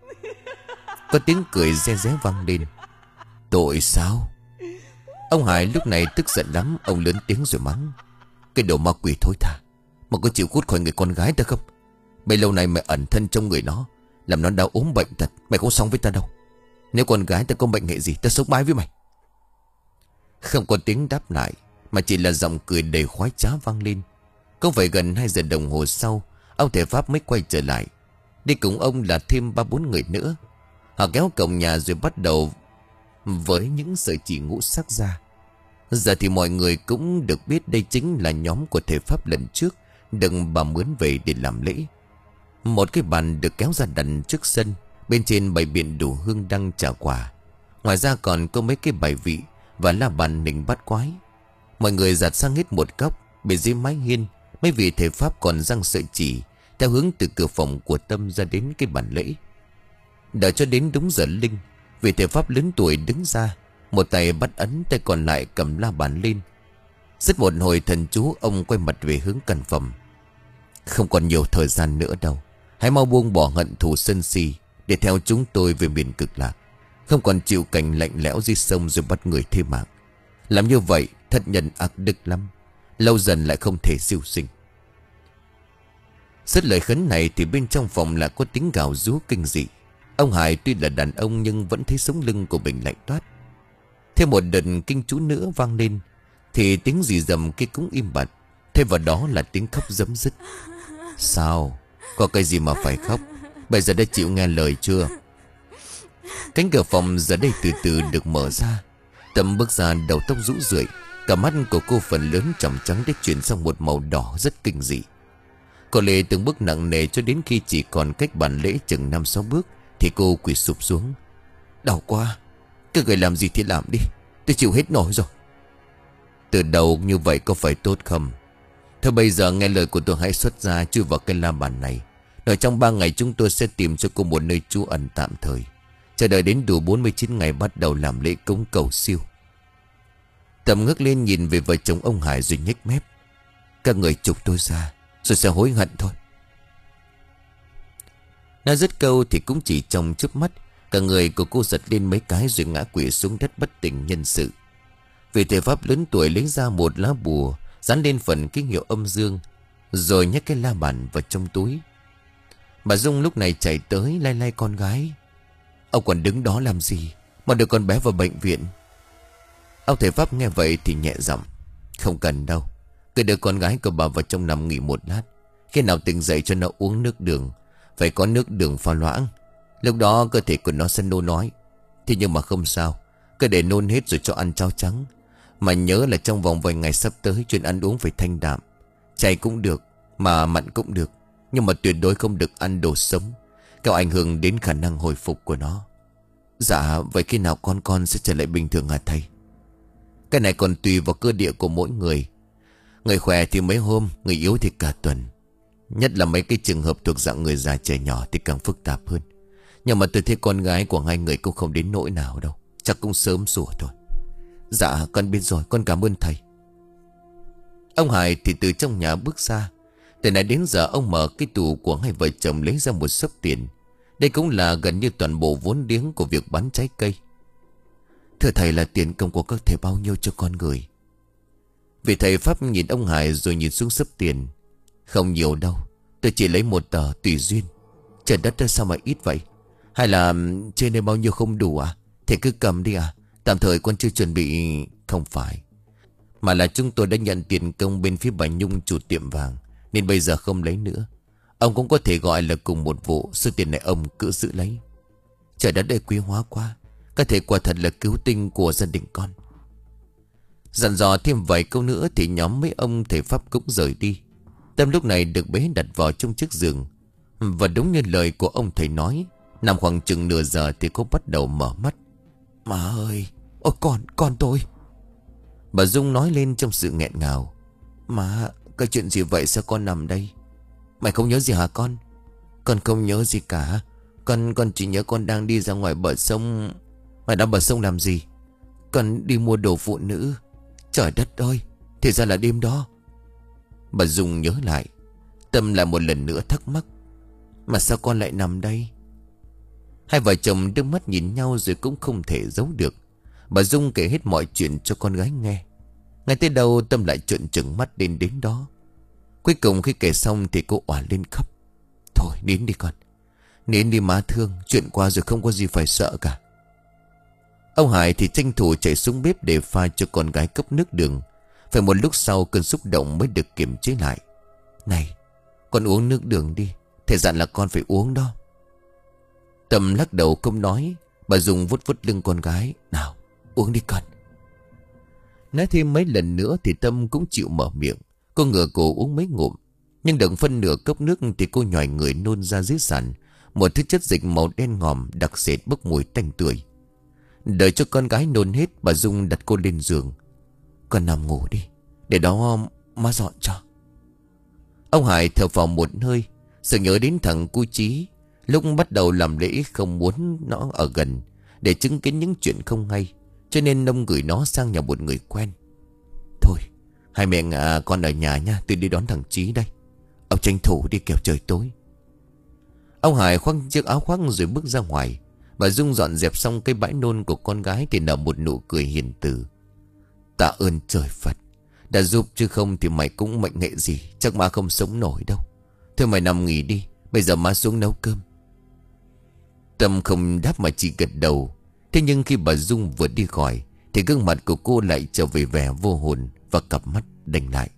Có tiếng cười re ré vang lên. Tội sao? Ông Hải lúc này tức giận lắm. Ông lớn tiếng rồi mắng. Cái đồ ma quỷ thối tha, mà có chịu cút khỏi người con gái ta không? Bấy lâu nay mày ẩn thân trong người nó, làm nó đau ốm bệnh tật. Mày không xong với ta đâu. Nếu con gái ta có bệnh hệ gì, ta sống mãi với mày. Không có tiếng đáp lại. mà chỉ là giọng cười đầy khoái trá vang lên. Không phải gần hai giờ đồng hồ sau, ông thầy Pháp mới quay trở lại. Đi cùng ông là thêm ba bốn người nữa. Họ kéo cổng nhà rồi bắt đầu với những sợi chỉ ngũ sắc ra. Giờ thì mọi người cũng được biết đây chính là nhóm của thầy Pháp lần trước đừng bà mướn về để làm lễ. Một cái bàn được kéo ra đặt trước sân, bên trên bày biện đủ hương đăng trà quả. Ngoài ra còn có mấy cái bài vị và la bàn nỉnh bát quái. Mọi người giặt sang hết một góc. Bên dưới mái hiên, mấy vị thầy Pháp còn giăng sợi chỉ theo hướng từ cửa phòng của Tâm ra đến cái bàn lễ. Đợi cho đến đúng giờ linh, vị thầy Pháp lớn tuổi đứng ra, một tay bắt ấn, tay còn lại cầm la bàn lên. Dứt một hồi thần chú, ông quay mặt về hướng căn phòng. Không còn nhiều thời gian nữa đâu. Hãy mau buông bỏ hận thù sân si để theo chúng tôi về miền cực lạc. Không còn chịu cảnh lạnh lẽo dưới sông rồi bắt người thêm mạng. Làm như vậy thất nhân ác đức lắm, lâu dần lại không thể siêu sinh. Dứt lời khấn này thì bên trong phòng lại có tiếng gào rú kinh dị. Ông Hải tuy là đàn ông nhưng vẫn thấy sống lưng của mình lạnh toát. Thêm một đợt kinh chú nữa vang lên thì tiếng rì rầm kia cũng im bặt. Thêm vào đó là tiếng khóc rấm rứt. Sao? Có cái gì mà phải khóc? Bây giờ đã chịu nghe lời chưa? Cánh cửa phòng giờ đây từ từ được mở ra. Tâm bước ra, đầu tóc rũ rượi. Cả mắt của cô phần lớn tròng trắng đã chuyển sang một màu đỏ rất kinh dị. Cô Lê từng bước nặng nề cho đến khi chỉ còn cách bàn lễ chừng năm sáu bước thì cô quỳ sụp xuống. Đau quá, các người làm gì thì làm đi, tôi chịu hết nổi rồi. Từ đầu như vậy có phải tốt không? Thôi bây giờ nghe lời của tôi, hãy xuất ra chui vào cái la bàn này. Ở trong ba ngày chúng tôi sẽ tìm cho cô một nơi trú ẩn tạm thời, chờ đợi đến đủ bốn mươi chín ngày bắt đầu làm lễ cúng cầu siêu. Tầm ngước lên nhìn về vợ chồng ông Hải rồi nhếch mép. Các người trục tôi ra rồi sẽ hối hận thôi. Nói dứt câu thì cũng chỉ trong chớp mắt, cả người của cô giật lên mấy cái rồi ngã quỵ xuống đất bất tỉnh nhân sự. Vị thầy Pháp lớn tuổi lấy ra một lá bùa dán lên phần ký hiệu âm dương, rồi nhét cái la bàn vào trong túi. Bà Dung lúc này chạy tới lay lay con gái. Ông còn đứng đó làm gì mà đưa con bé vào bệnh viện? Ông thầy Pháp nghe vậy thì nhẹ giọng. Không cần đâu, cứ đưa con gái của bà vào trong nằm nghỉ một lát. Khi nào tỉnh dậy cho nó uống nước đường, phải có nước đường pha loãng. Lúc đó cơ thể của nó sẽ nôn nói. Thế nhưng mà không sao, cứ để nôn hết rồi cho ăn cháo trắng. Mà nhớ là trong vòng vài ngày sắp tới chuyện ăn uống phải thanh đạm. Chay cũng được, mà mặn cũng được, nhưng mà tuyệt đối không được ăn đồ sống, kéo ảnh hưởng đến khả năng hồi phục của nó. Dạ, vậy khi nào con con sẽ trở lại bình thường hả thầy? Cái này còn tùy vào cơ địa của mỗi người. Người khỏe thì mấy hôm, người yếu thì cả tuần. Nhất là mấy cái trường hợp thuộc dạng người già trẻ nhỏ thì càng phức tạp hơn. Nhưng mà tôi thấy con gái của hai người cũng không đến nỗi nào đâu, chắc cũng sớm sủa thôi. Dạ con biết rồi, con cảm ơn thầy. Ông Hải thì từ trong nhà bước ra. Từ nãy đến giờ ông mở cái tủ của hai vợ chồng lấy ra một xấp tiền. Đây cũng là gần như toàn bộ vốn liếng của việc bán trái cây. Thưa thầy, là tiền công của các thầy bao nhiêu cho con gửi? Vị thầy Pháp nhìn ông Hải rồi nhìn xuống xấp tiền. Không nhiều đâu, tôi chỉ lấy một tờ tùy duyên. Trời đất ơi, sao mà ít vậy? Hay là trên đây bao nhiêu không đủ à? Thầy cứ cầm đi à? Tạm thời con chưa chuẩn bị. Không phải, mà là chúng tôi đã nhận tiền công bên phía bà Nhung chủ tiệm vàng, nên bây giờ không lấy nữa. Ông cũng có thể gọi là cùng một vụ. Số tiền này ông cứ giữ lấy. Trời đất ơi, quý hóa quá. Các thầy quả thật là cứu tinh của gia đình con. Dặn dò thêm vài câu nữa thì nhóm mấy ông thầy Pháp cũng rời đi. Tâm lúc này được bế đặt vào trong chiếc giường. Và đúng như lời của ông thầy nói, nằm khoảng chừng nửa giờ thì cô bắt đầu mở mắt. Má ơi, ôi con, con tôi. Bà Dung nói lên trong sự nghẹn ngào. Má, cái chuyện gì vậy, sao con nằm đây? Mày không nhớ gì hả con? Con không nhớ gì cả. Con con chỉ nhớ con đang đi ra ngoài bờ sông. Mày đang bờ sông làm gì? Con đi mua đồ phụ nữ. Trời đất ơi, thì ra là đêm đó. Bà Dung nhớ lại. Tâm lại một lần nữa thắc mắc. Mà sao con lại nằm đây? Hai vợ chồng đưa mắt nhìn nhau rồi cũng không thể giấu được. Bà Dung kể hết mọi chuyện cho con gái nghe. Ngay tới đâu Tâm lại trợn trừng mắt đến đến đó. Cuối cùng khi kể xong thì cô òa lên khóc. Thôi nín đi con, nín đi má thương. Chuyện qua rồi, không có gì phải sợ cả. Ông Hải thì tranh thủ chạy xuống bếp để pha cho con gái cốc nước đường. Phải một lúc sau cơn xúc động mới được kiềm chế lại. Này, con uống nước đường đi, thầy dặn là con phải uống đó. Tâm lắc đầu không nói. Bà Dung vuốt vuốt lưng con gái. Nào, uống đi con. Nói thêm mấy lần nữa thì Tâm cũng chịu mở miệng. Cô ngửa cổ uống mấy ngụm. Nhưng đừng phân nửa cốc nước thì cô nhòi người nôn ra dưới sàn một thứ chất dịch màu đen ngòm đặc sệt bốc mùi tanh tưởi. Đợi cho con gái nôn hết, bà Dung đặt cô lên giường. Con nằm ngủ đi, để đó má dọn cho. Ông Hải thở phào một hơi, sự nhớ đến thằng cu Chí. Lúc bắt đầu làm lễ không muốn nó ở gần để chứng kiến những chuyện không hay, cho nên ông gửi nó sang nhà một người quen. Thôi, hai mẹ à, con ở nhà nha, tôi đi đón thằng Chí đây. Ông tranh thủ đi kẻo trời tối. Ông Hải khoác chiếc áo khoác rồi bước ra ngoài. Bà Dung dọn dẹp xong cái bãi nôn của con gái thì nở một nụ cười hiền từ. Tạ ơn trời Phật đã giúp, chứ không thì mày cũng mệnh hệ gì, chắc má không sống nổi đâu. Thôi mày nằm nghỉ đi, bây giờ má xuống nấu cơm. Tâm không đáp mà chỉ gật đầu. Thế nhưng khi bà Dung vừa đi khỏi thì gương mặt của cô lại trở về vẻ vô hồn và cặp mắt đanh lại.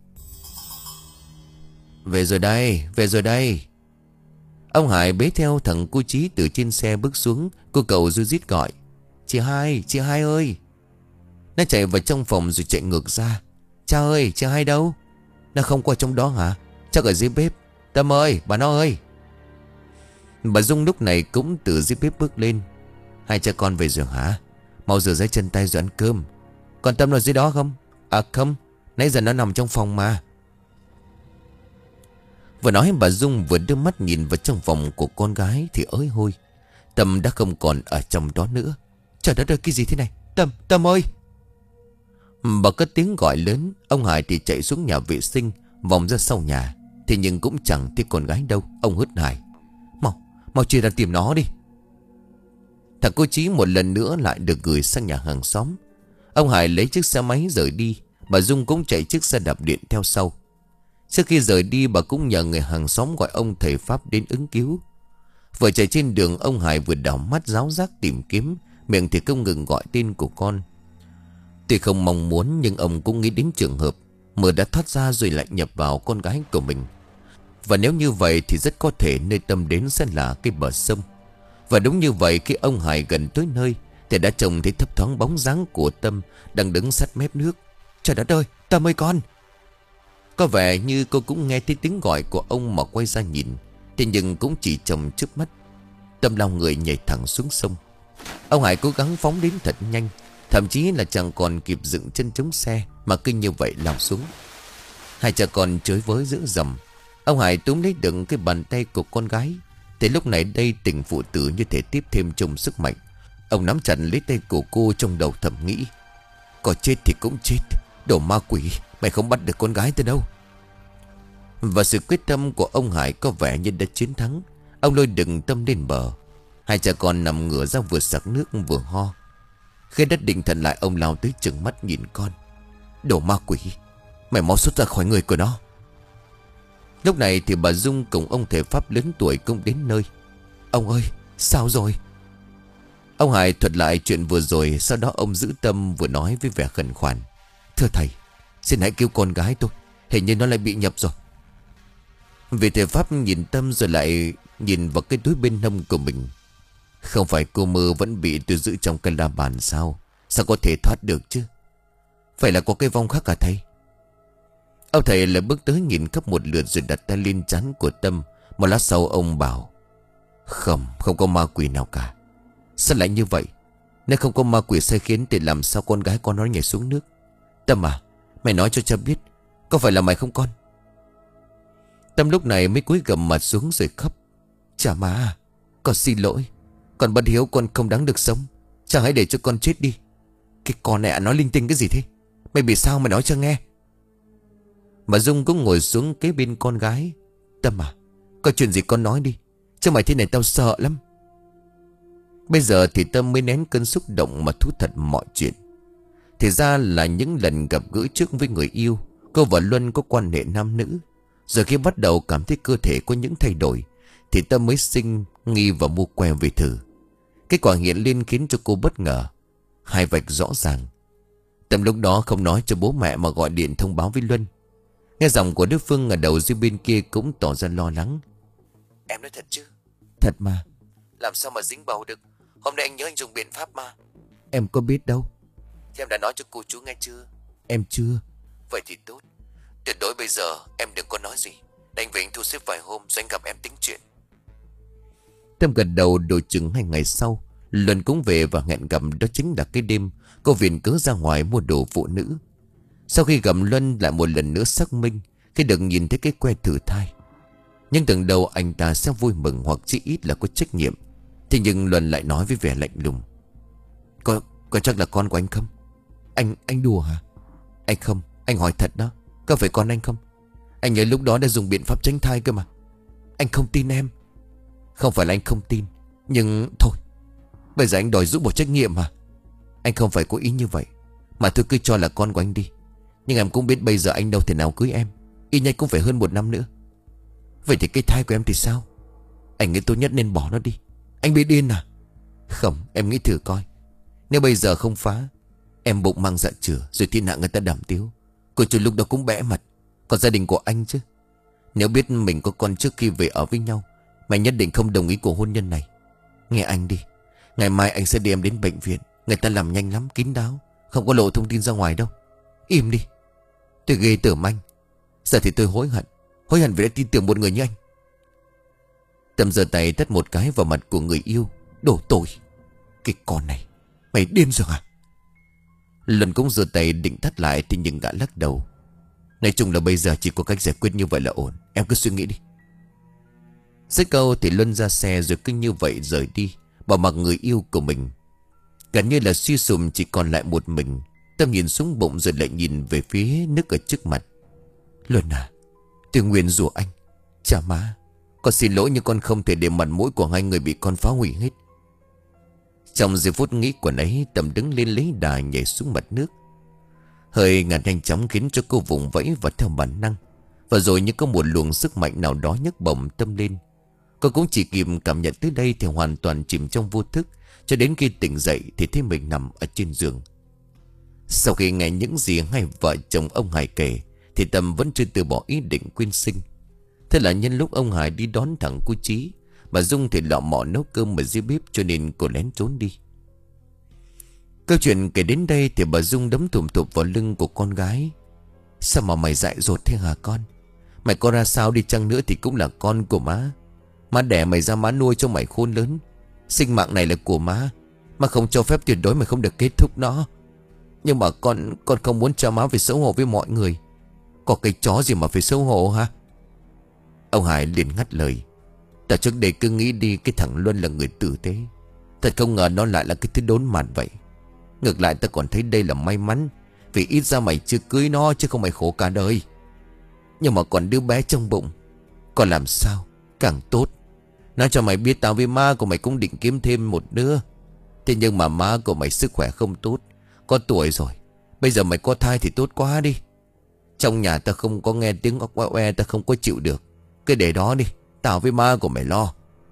Về rồi đây, về rồi đây. Ông Hải bế theo thằng cu Chí từ trên xe bước xuống. Cô cậu ru rít gọi. Chị Hai, chị Hai ơi. Nó chạy vào trong phòng rồi chạy ngược ra. Cha ơi, chị Hai đâu? Nó không qua trong đó hả? Chắc ở dưới bếp. Tâm ơi, bà nó ơi. Bà Dung lúc này cũng từ dưới bếp bước lên. Hai cha con về rồi hả? Mau rửa giấy chân tay rồi ăn cơm. Còn Tâm nó dưới đó không? À không, nãy giờ nó nằm trong phòng mà. Vừa nói bà Dung vừa đưa mắt nhìn vào trong phòng của con gái thì ới hôi. Tâm đã không còn ở trong đó nữa. Trời đất ơi, cái gì thế này? Tâm, Tâm ơi. Bà cất tiếng gọi lớn. Ông Hải thì chạy xuống nhà vệ sinh, vòng ra sau nhà. Thế nhưng cũng chẳng thấy con gái đâu. Ông hớt Hải. Mau, mau chia ra tìm nó đi. Thằng cô Chí một lần nữa lại được gửi sang nhà hàng xóm. Ông Hải lấy chiếc xe máy rời đi. Bà Dung cũng chạy chiếc xe đạp điện theo sau. Trước khi rời đi, bà cũng nhờ người hàng xóm gọi ông thầy Pháp đến ứng cứu. Vừa chạy trên đường, ông Hải vừa đảo mắt ráo rác tìm kiếm, miệng thì không ngừng gọi tên của con. Tuy không mong muốn nhưng ông cũng nghĩ đến trường hợp mưa đã thoát ra rồi lại nhập vào con gái của mình. Và nếu như vậy thì rất có thể nơi Tâm đến sẽ là cái bờ sông. Và đúng như vậy, khi ông Hải gần tới nơi thì đã trông thấy thấp thoáng bóng dáng của Tâm đang đứng sát mép nước. Trời đất ơi, Tâm ơi con. Có vẻ như cô cũng nghe thấy tiếng gọi của ông mà quay ra nhìn. Thế nhưng cũng chỉ trong trước mắt, Tâm lao người nhảy thẳng xuống sông. Ông Hải cố gắng phóng đến thật nhanh, thậm chí là chẳng còn kịp dựng chân chống xe mà cứ như vậy lao xuống. Hai cha con chới với giữa dầm. Ông Hải túm lấy đựng cái bàn tay của con gái. Thì lúc này đây tình phụ tử như thể tiếp thêm chung sức mạnh. Ông nắm chặt lấy tay của cô, trong đầu thầm nghĩ. Có chết thì cũng chết, đồ ma quỷ, mày không bắt được con gái tới đâu. Và sự quyết tâm của ông Hải có vẻ như đã chiến thắng. Ông lôi đựng Tâm lên bờ. Hai cha con nằm ngửa ra, vừa sặc nước vừa ho. Khi đất định thần lại, ông lao tới trừng mắt nhìn con. Đồ ma quỷ, mày mau xuất ra khỏi người của nó. Lúc này thì bà Dung cùng ông thầy Pháp lớn tuổi cũng đến nơi. Ông ơi, sao rồi? Ông Hải thuật lại chuyện vừa rồi. Sau đó ông giữ Tâm vừa nói với vẻ khẩn khoản. Thưa thầy, xin hãy cứu con gái tôi, hình như nó lại bị nhập rồi. Vị thầy Pháp nhìn Tâm rồi lại nhìn vào cái túi bên hông của mình. Không phải cô mơ vẫn bị tôi giữ trong cái la bàn sao? Sao có thể thoát được chứ? Phải là có cái vong khác à thầy? Ông thầy lại bước tới nhìn khắp một lượt rồi đặt tay lên trán của Tâm. Một lát sau ông bảo. Không, không có ma quỷ nào cả. Sao lại như vậy? Nếu không có ma quỷ sai khiến thì làm sao con gái con nó nhảy xuống nước? Tâm à, mày nói cho cha biết, có phải là mày không con? Tâm lúc này mới cúi gằm mặt xuống rồi khóc. Cha má à, con xin lỗi. Con bất hiếu, con không đáng được sống. Cha hãy để cho con chết đi. Cái con này nói linh tinh cái gì thế? Mày bị sao mày nói cho nghe. Bà Dung cũng ngồi xuống kế bên con gái. Tâm à, có chuyện gì con nói đi, chứ mày thế này tao sợ lắm. Bây giờ thì Tâm mới nén cơn xúc động mà thú thật mọi chuyện. Thì ra là những lần gặp gỡ trước với người yêu, cô và Luân có quan hệ nam nữ. Rồi khi bắt đầu cảm thấy cơ thể có những thay đổi thì Tâm mới sinh nghi và mua que về thử. Kết quả hiện lên khiến cho cô bất ngờ. Hai vạch rõ ràng. Tâm lúc đó không nói cho bố mẹ mà gọi điện thông báo với Luân. Nghe giọng của đối phương ở đầu dây bên kia cũng tỏ ra lo lắng. Em nói thật chứ? Thật mà. Làm sao mà dính bầu được? Hôm nay anh nhớ anh dùng biện pháp mà. Em có biết đâu. Thì em đã nói cho cô chú nghe chưa? Em chưa. Vậy thì tốt. Tuyệt đối bây giờ em đừng có nói gì. Đành về anh thu xếp vài hôm rồi anh gặp em tính chuyện. Tâm gật đầu. Đồ chừng hai ngày sau Luân cũng về và hẹn gặp. Đó chính là cái đêm cô viện cớ ra ngoài mua đồ phụ nữ. Sau khi gặp Luân lại một lần nữa xác minh khi được nhìn thấy cái que thử thai. Nhưng tưởng đầu anh ta sẽ vui mừng hoặc chỉ ít là có trách nhiệm. Thế nhưng Luân lại nói với vẻ lạnh lùng. Có, có chắc là con của anh không? Anh, anh đùa hả? Anh không, anh hỏi thật đó. Có phải con anh không? Anh nhớ lúc đó đã dùng biện pháp tránh thai cơ mà. Anh không tin em. Không phải là anh không tin. Nhưng thôi, bây giờ anh đòi rút một trách nhiệm mà. Anh không phải có ý như vậy. Mà tôi cứ cho là con của anh đi. Nhưng em cũng biết bây giờ anh đâu thể nào cưới em. Y nhanh cũng phải hơn một năm nữa. Vậy thì cái thai của em thì sao? Anh nghĩ tốt nhất nên bỏ nó đi. Anh bị điên à? Không, em nghĩ thử coi. Nếu bây giờ không phá, em bụng mang dạ chửa rồi thiên hạ người ta đàm tiếu. Cô chủ lúc đó cũng bẽ mặt. Còn gia đình của anh chứ. Nếu biết mình có con trước khi về ở với nhau, mày nhất định không đồng ý cuộc hôn nhân này. Nghe anh đi. Ngày mai anh sẽ đi em đến bệnh viện. Người ta làm nhanh lắm, kín đáo. Không có lộ thông tin ra ngoài đâu. Im đi. Tôi ghê tởm anh. Giờ thì tôi hối hận. Hối hận vì đã tin tưởng một người như anh. Tâm giơ tay tát một cái vào mặt của người yêu. Đổ tội. Cái con này, mày điên rồi à? Luân cũng giơ tay định tát lại thì nhưng gã lắc đầu. Nói chung là bây giờ chỉ có cách giải quyết như vậy là ổn. Em cứ suy nghĩ đi. Dứt câu thì Luân ra xe rồi cứ như vậy rời đi, bỏ mặc người yêu của mình. Gần như là suy sụp chỉ còn lại một mình. Tâm nhìn xuống bụng rồi lại nhìn về phía nước ở trước mặt. Luân à, tôi nguyện rủa anh. Chà má, con xin lỗi nhưng con không thể để mặt mũi của hai người bị con phá hủy hết. Trong giây phút nghĩ của ấy, Tâm đứng lên lấy đà nhảy xuống mặt nước. Hơi ngạt nhanh chóng khiến cho cô vùng vẫy và theo bản năng. Và rồi như có một luồng sức mạnh nào đó nhấc bổng Tâm lên. Cô cũng chỉ kịp cảm nhận tới đây thì hoàn toàn chìm trong vô thức. Cho đến khi tỉnh dậy thì thấy mình nằm ở trên giường. Sau khi nghe những gì hai vợ chồng ông Hải kể thì Tâm vẫn chưa từ bỏ ý định quyên sinh. Thế là nhân lúc ông Hải đi đón thằng cô Chí, bà Dung thì lọ mọ nấu cơm ở dưới bếp cho nên cô lén trốn đi. Câu chuyện kể đến đây thì bà Dung đấm thùm thụp vào lưng của con gái. Sao mà mày dại dột thế hả con? Mày có ra sao đi chăng nữa thì cũng là con của má. Má đẻ mày ra má nuôi cho mày khôn lớn. Sinh mạng này là của má. Má không cho phép tuyệt đối mày không được kết thúc nó. Nhưng mà con Con không muốn cho má phải xấu hổ với mọi người. Có cái chó gì mà phải xấu hổ hả? Ông Hải liền ngắt lời. Ta trước đây cứ nghĩ đi cái thằng Luân là người tử tế. Thật không ngờ nó lại là cái thứ đốn mặt vậy. Ngược lại ta còn thấy đây là may mắn. Vì ít ra mày chưa cưới nó chứ không mày khổ cả đời. Nhưng mà còn đứa bé trong bụng, còn làm sao càng tốt. Nói cho mày biết tao với má của mày cũng định kiếm thêm một đứa. Thế nhưng mà má của mày sức khỏe không tốt, có tuổi rồi. Bây giờ mày có thai thì tốt quá đi. Trong nhà ta không có nghe tiếng óc oe oe, ta không có chịu được. Cứ để đó đi, tao với má của mày lo.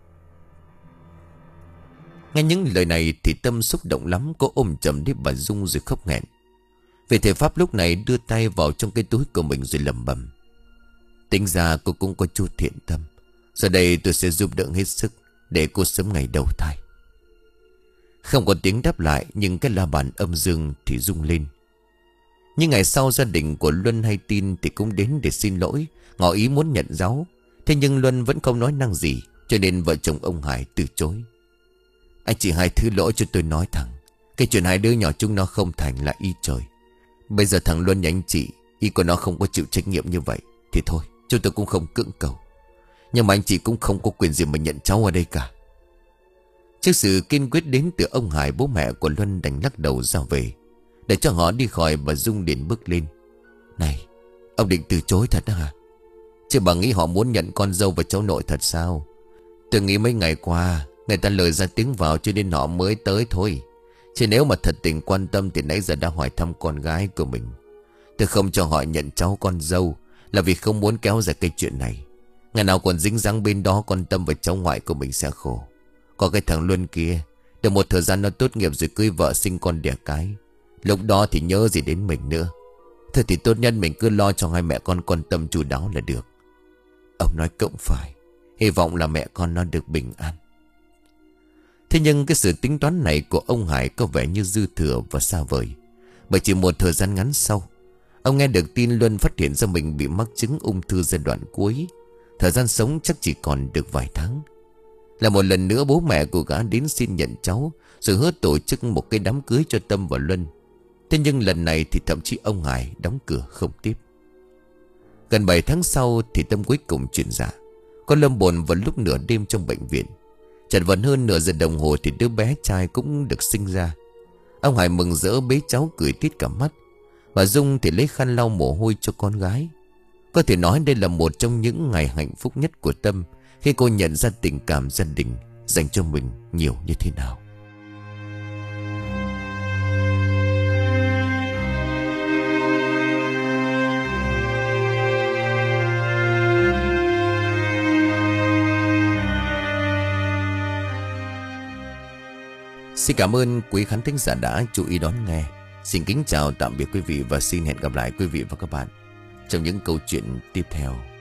Nghe những lời này thì Tâm xúc động lắm. Cô ôm chầm đi bà Dung rồi khóc nghẹn. Về thầy Pháp lúc này đưa tay vào trong cái túi của mình rồi lẩm bẩm. Tính ra cô cũng có chút thiện tâm. Giờ đây tôi sẽ giúp đỡ hết sức để cô sớm ngày đầu thai. Không có tiếng đáp lại, nhưng cái la bàn âm dương thì rung lên. Nhưng ngày sau gia đình của Luân hay tin thì cũng đến để xin lỗi, ngỏ ý muốn nhận giáo. Thế nhưng Luân vẫn không nói năng gì, cho nên vợ chồng ông Hải từ chối. Anh chị hai thứ lỗi cho tôi nói thẳng. Cái chuyện hai đứa nhỏ chúng nó không thành là y trời. Bây giờ thằng Luân nhà anh chị, y của nó không có chịu trách nhiệm như vậy thì thôi, chúng tôi cũng không cưỡng cầu. Nhưng mà anh chị cũng không có quyền gì mà nhận cháu ở đây cả. Trước sự kiên quyết đến từ ông Hải, bố mẹ của Luân đành lắc đầu ra về. Để cho họ đi khỏi, bà Dung liền bước lên. Này, ông định từ chối thật đó hả? Chứ bà nghĩ họ muốn nhận con dâu và cháu nội thật sao? Tôi nghĩ mấy ngày qua người ta lời ra tiếng vào cho nên họ mới tới thôi. Chứ nếu mà thật tình quan tâm thì nãy giờ đã hỏi thăm con gái của mình. Tôi không cho họ nhận cháu con dâu là vì không muốn kéo dài cái chuyện này. Ngày nào còn dính dáng bên đó con Tâm và cháu ngoại của mình sẽ khổ. Có cái thằng Luân kia, được một thời gian nó tốt nghiệp rồi cưới vợ sinh con đẻ cái. Lúc đó thì nhớ gì đến mình nữa. Thôi thì tốt nhất mình cứ lo cho hai mẹ con quan tâm chu đáo là được. Ông nói cũng phải. Hy vọng là mẹ con nó được bình an. Thế nhưng cái sự tính toán này của ông Hải có vẻ như dư thừa và xa vời. Bởi chỉ một thời gian ngắn sau, ông nghe được tin Luân phát hiện ra mình bị mắc chứng ung thư giai đoạn cuối. Thời gian sống chắc chỉ còn được vài tháng. Là một lần nữa bố mẹ của gã đến xin nhận cháu, rồi hứa tổ chức một cái đám cưới cho Tâm và Luân. Thế nhưng lần này thì thậm chí ông Hải đóng cửa không tiếp. Gần bảy tháng sau thì Tâm cuối cùng chuyển dạ. Con lâm bồn vào lúc nửa đêm trong bệnh viện. Chật vật hơn nửa giờ đồng hồ thì đứa bé trai cũng được sinh ra. Ông Hải mừng rỡ bế cháu cười tít cả mắt. Bà Dung thì lấy khăn lau mồ hôi cho con gái. Có thể nói đây là một trong những ngày hạnh phúc nhất của Tâm, khi cô nhận ra tình cảm gia đình dành cho mình nhiều như thế nào. Xin cảm ơn quý khán thính giả đã chú ý đón nghe. Xin kính chào tạm biệt quý vị và xin hẹn gặp lại quý vị và các bạn trong những câu chuyện tiếp theo.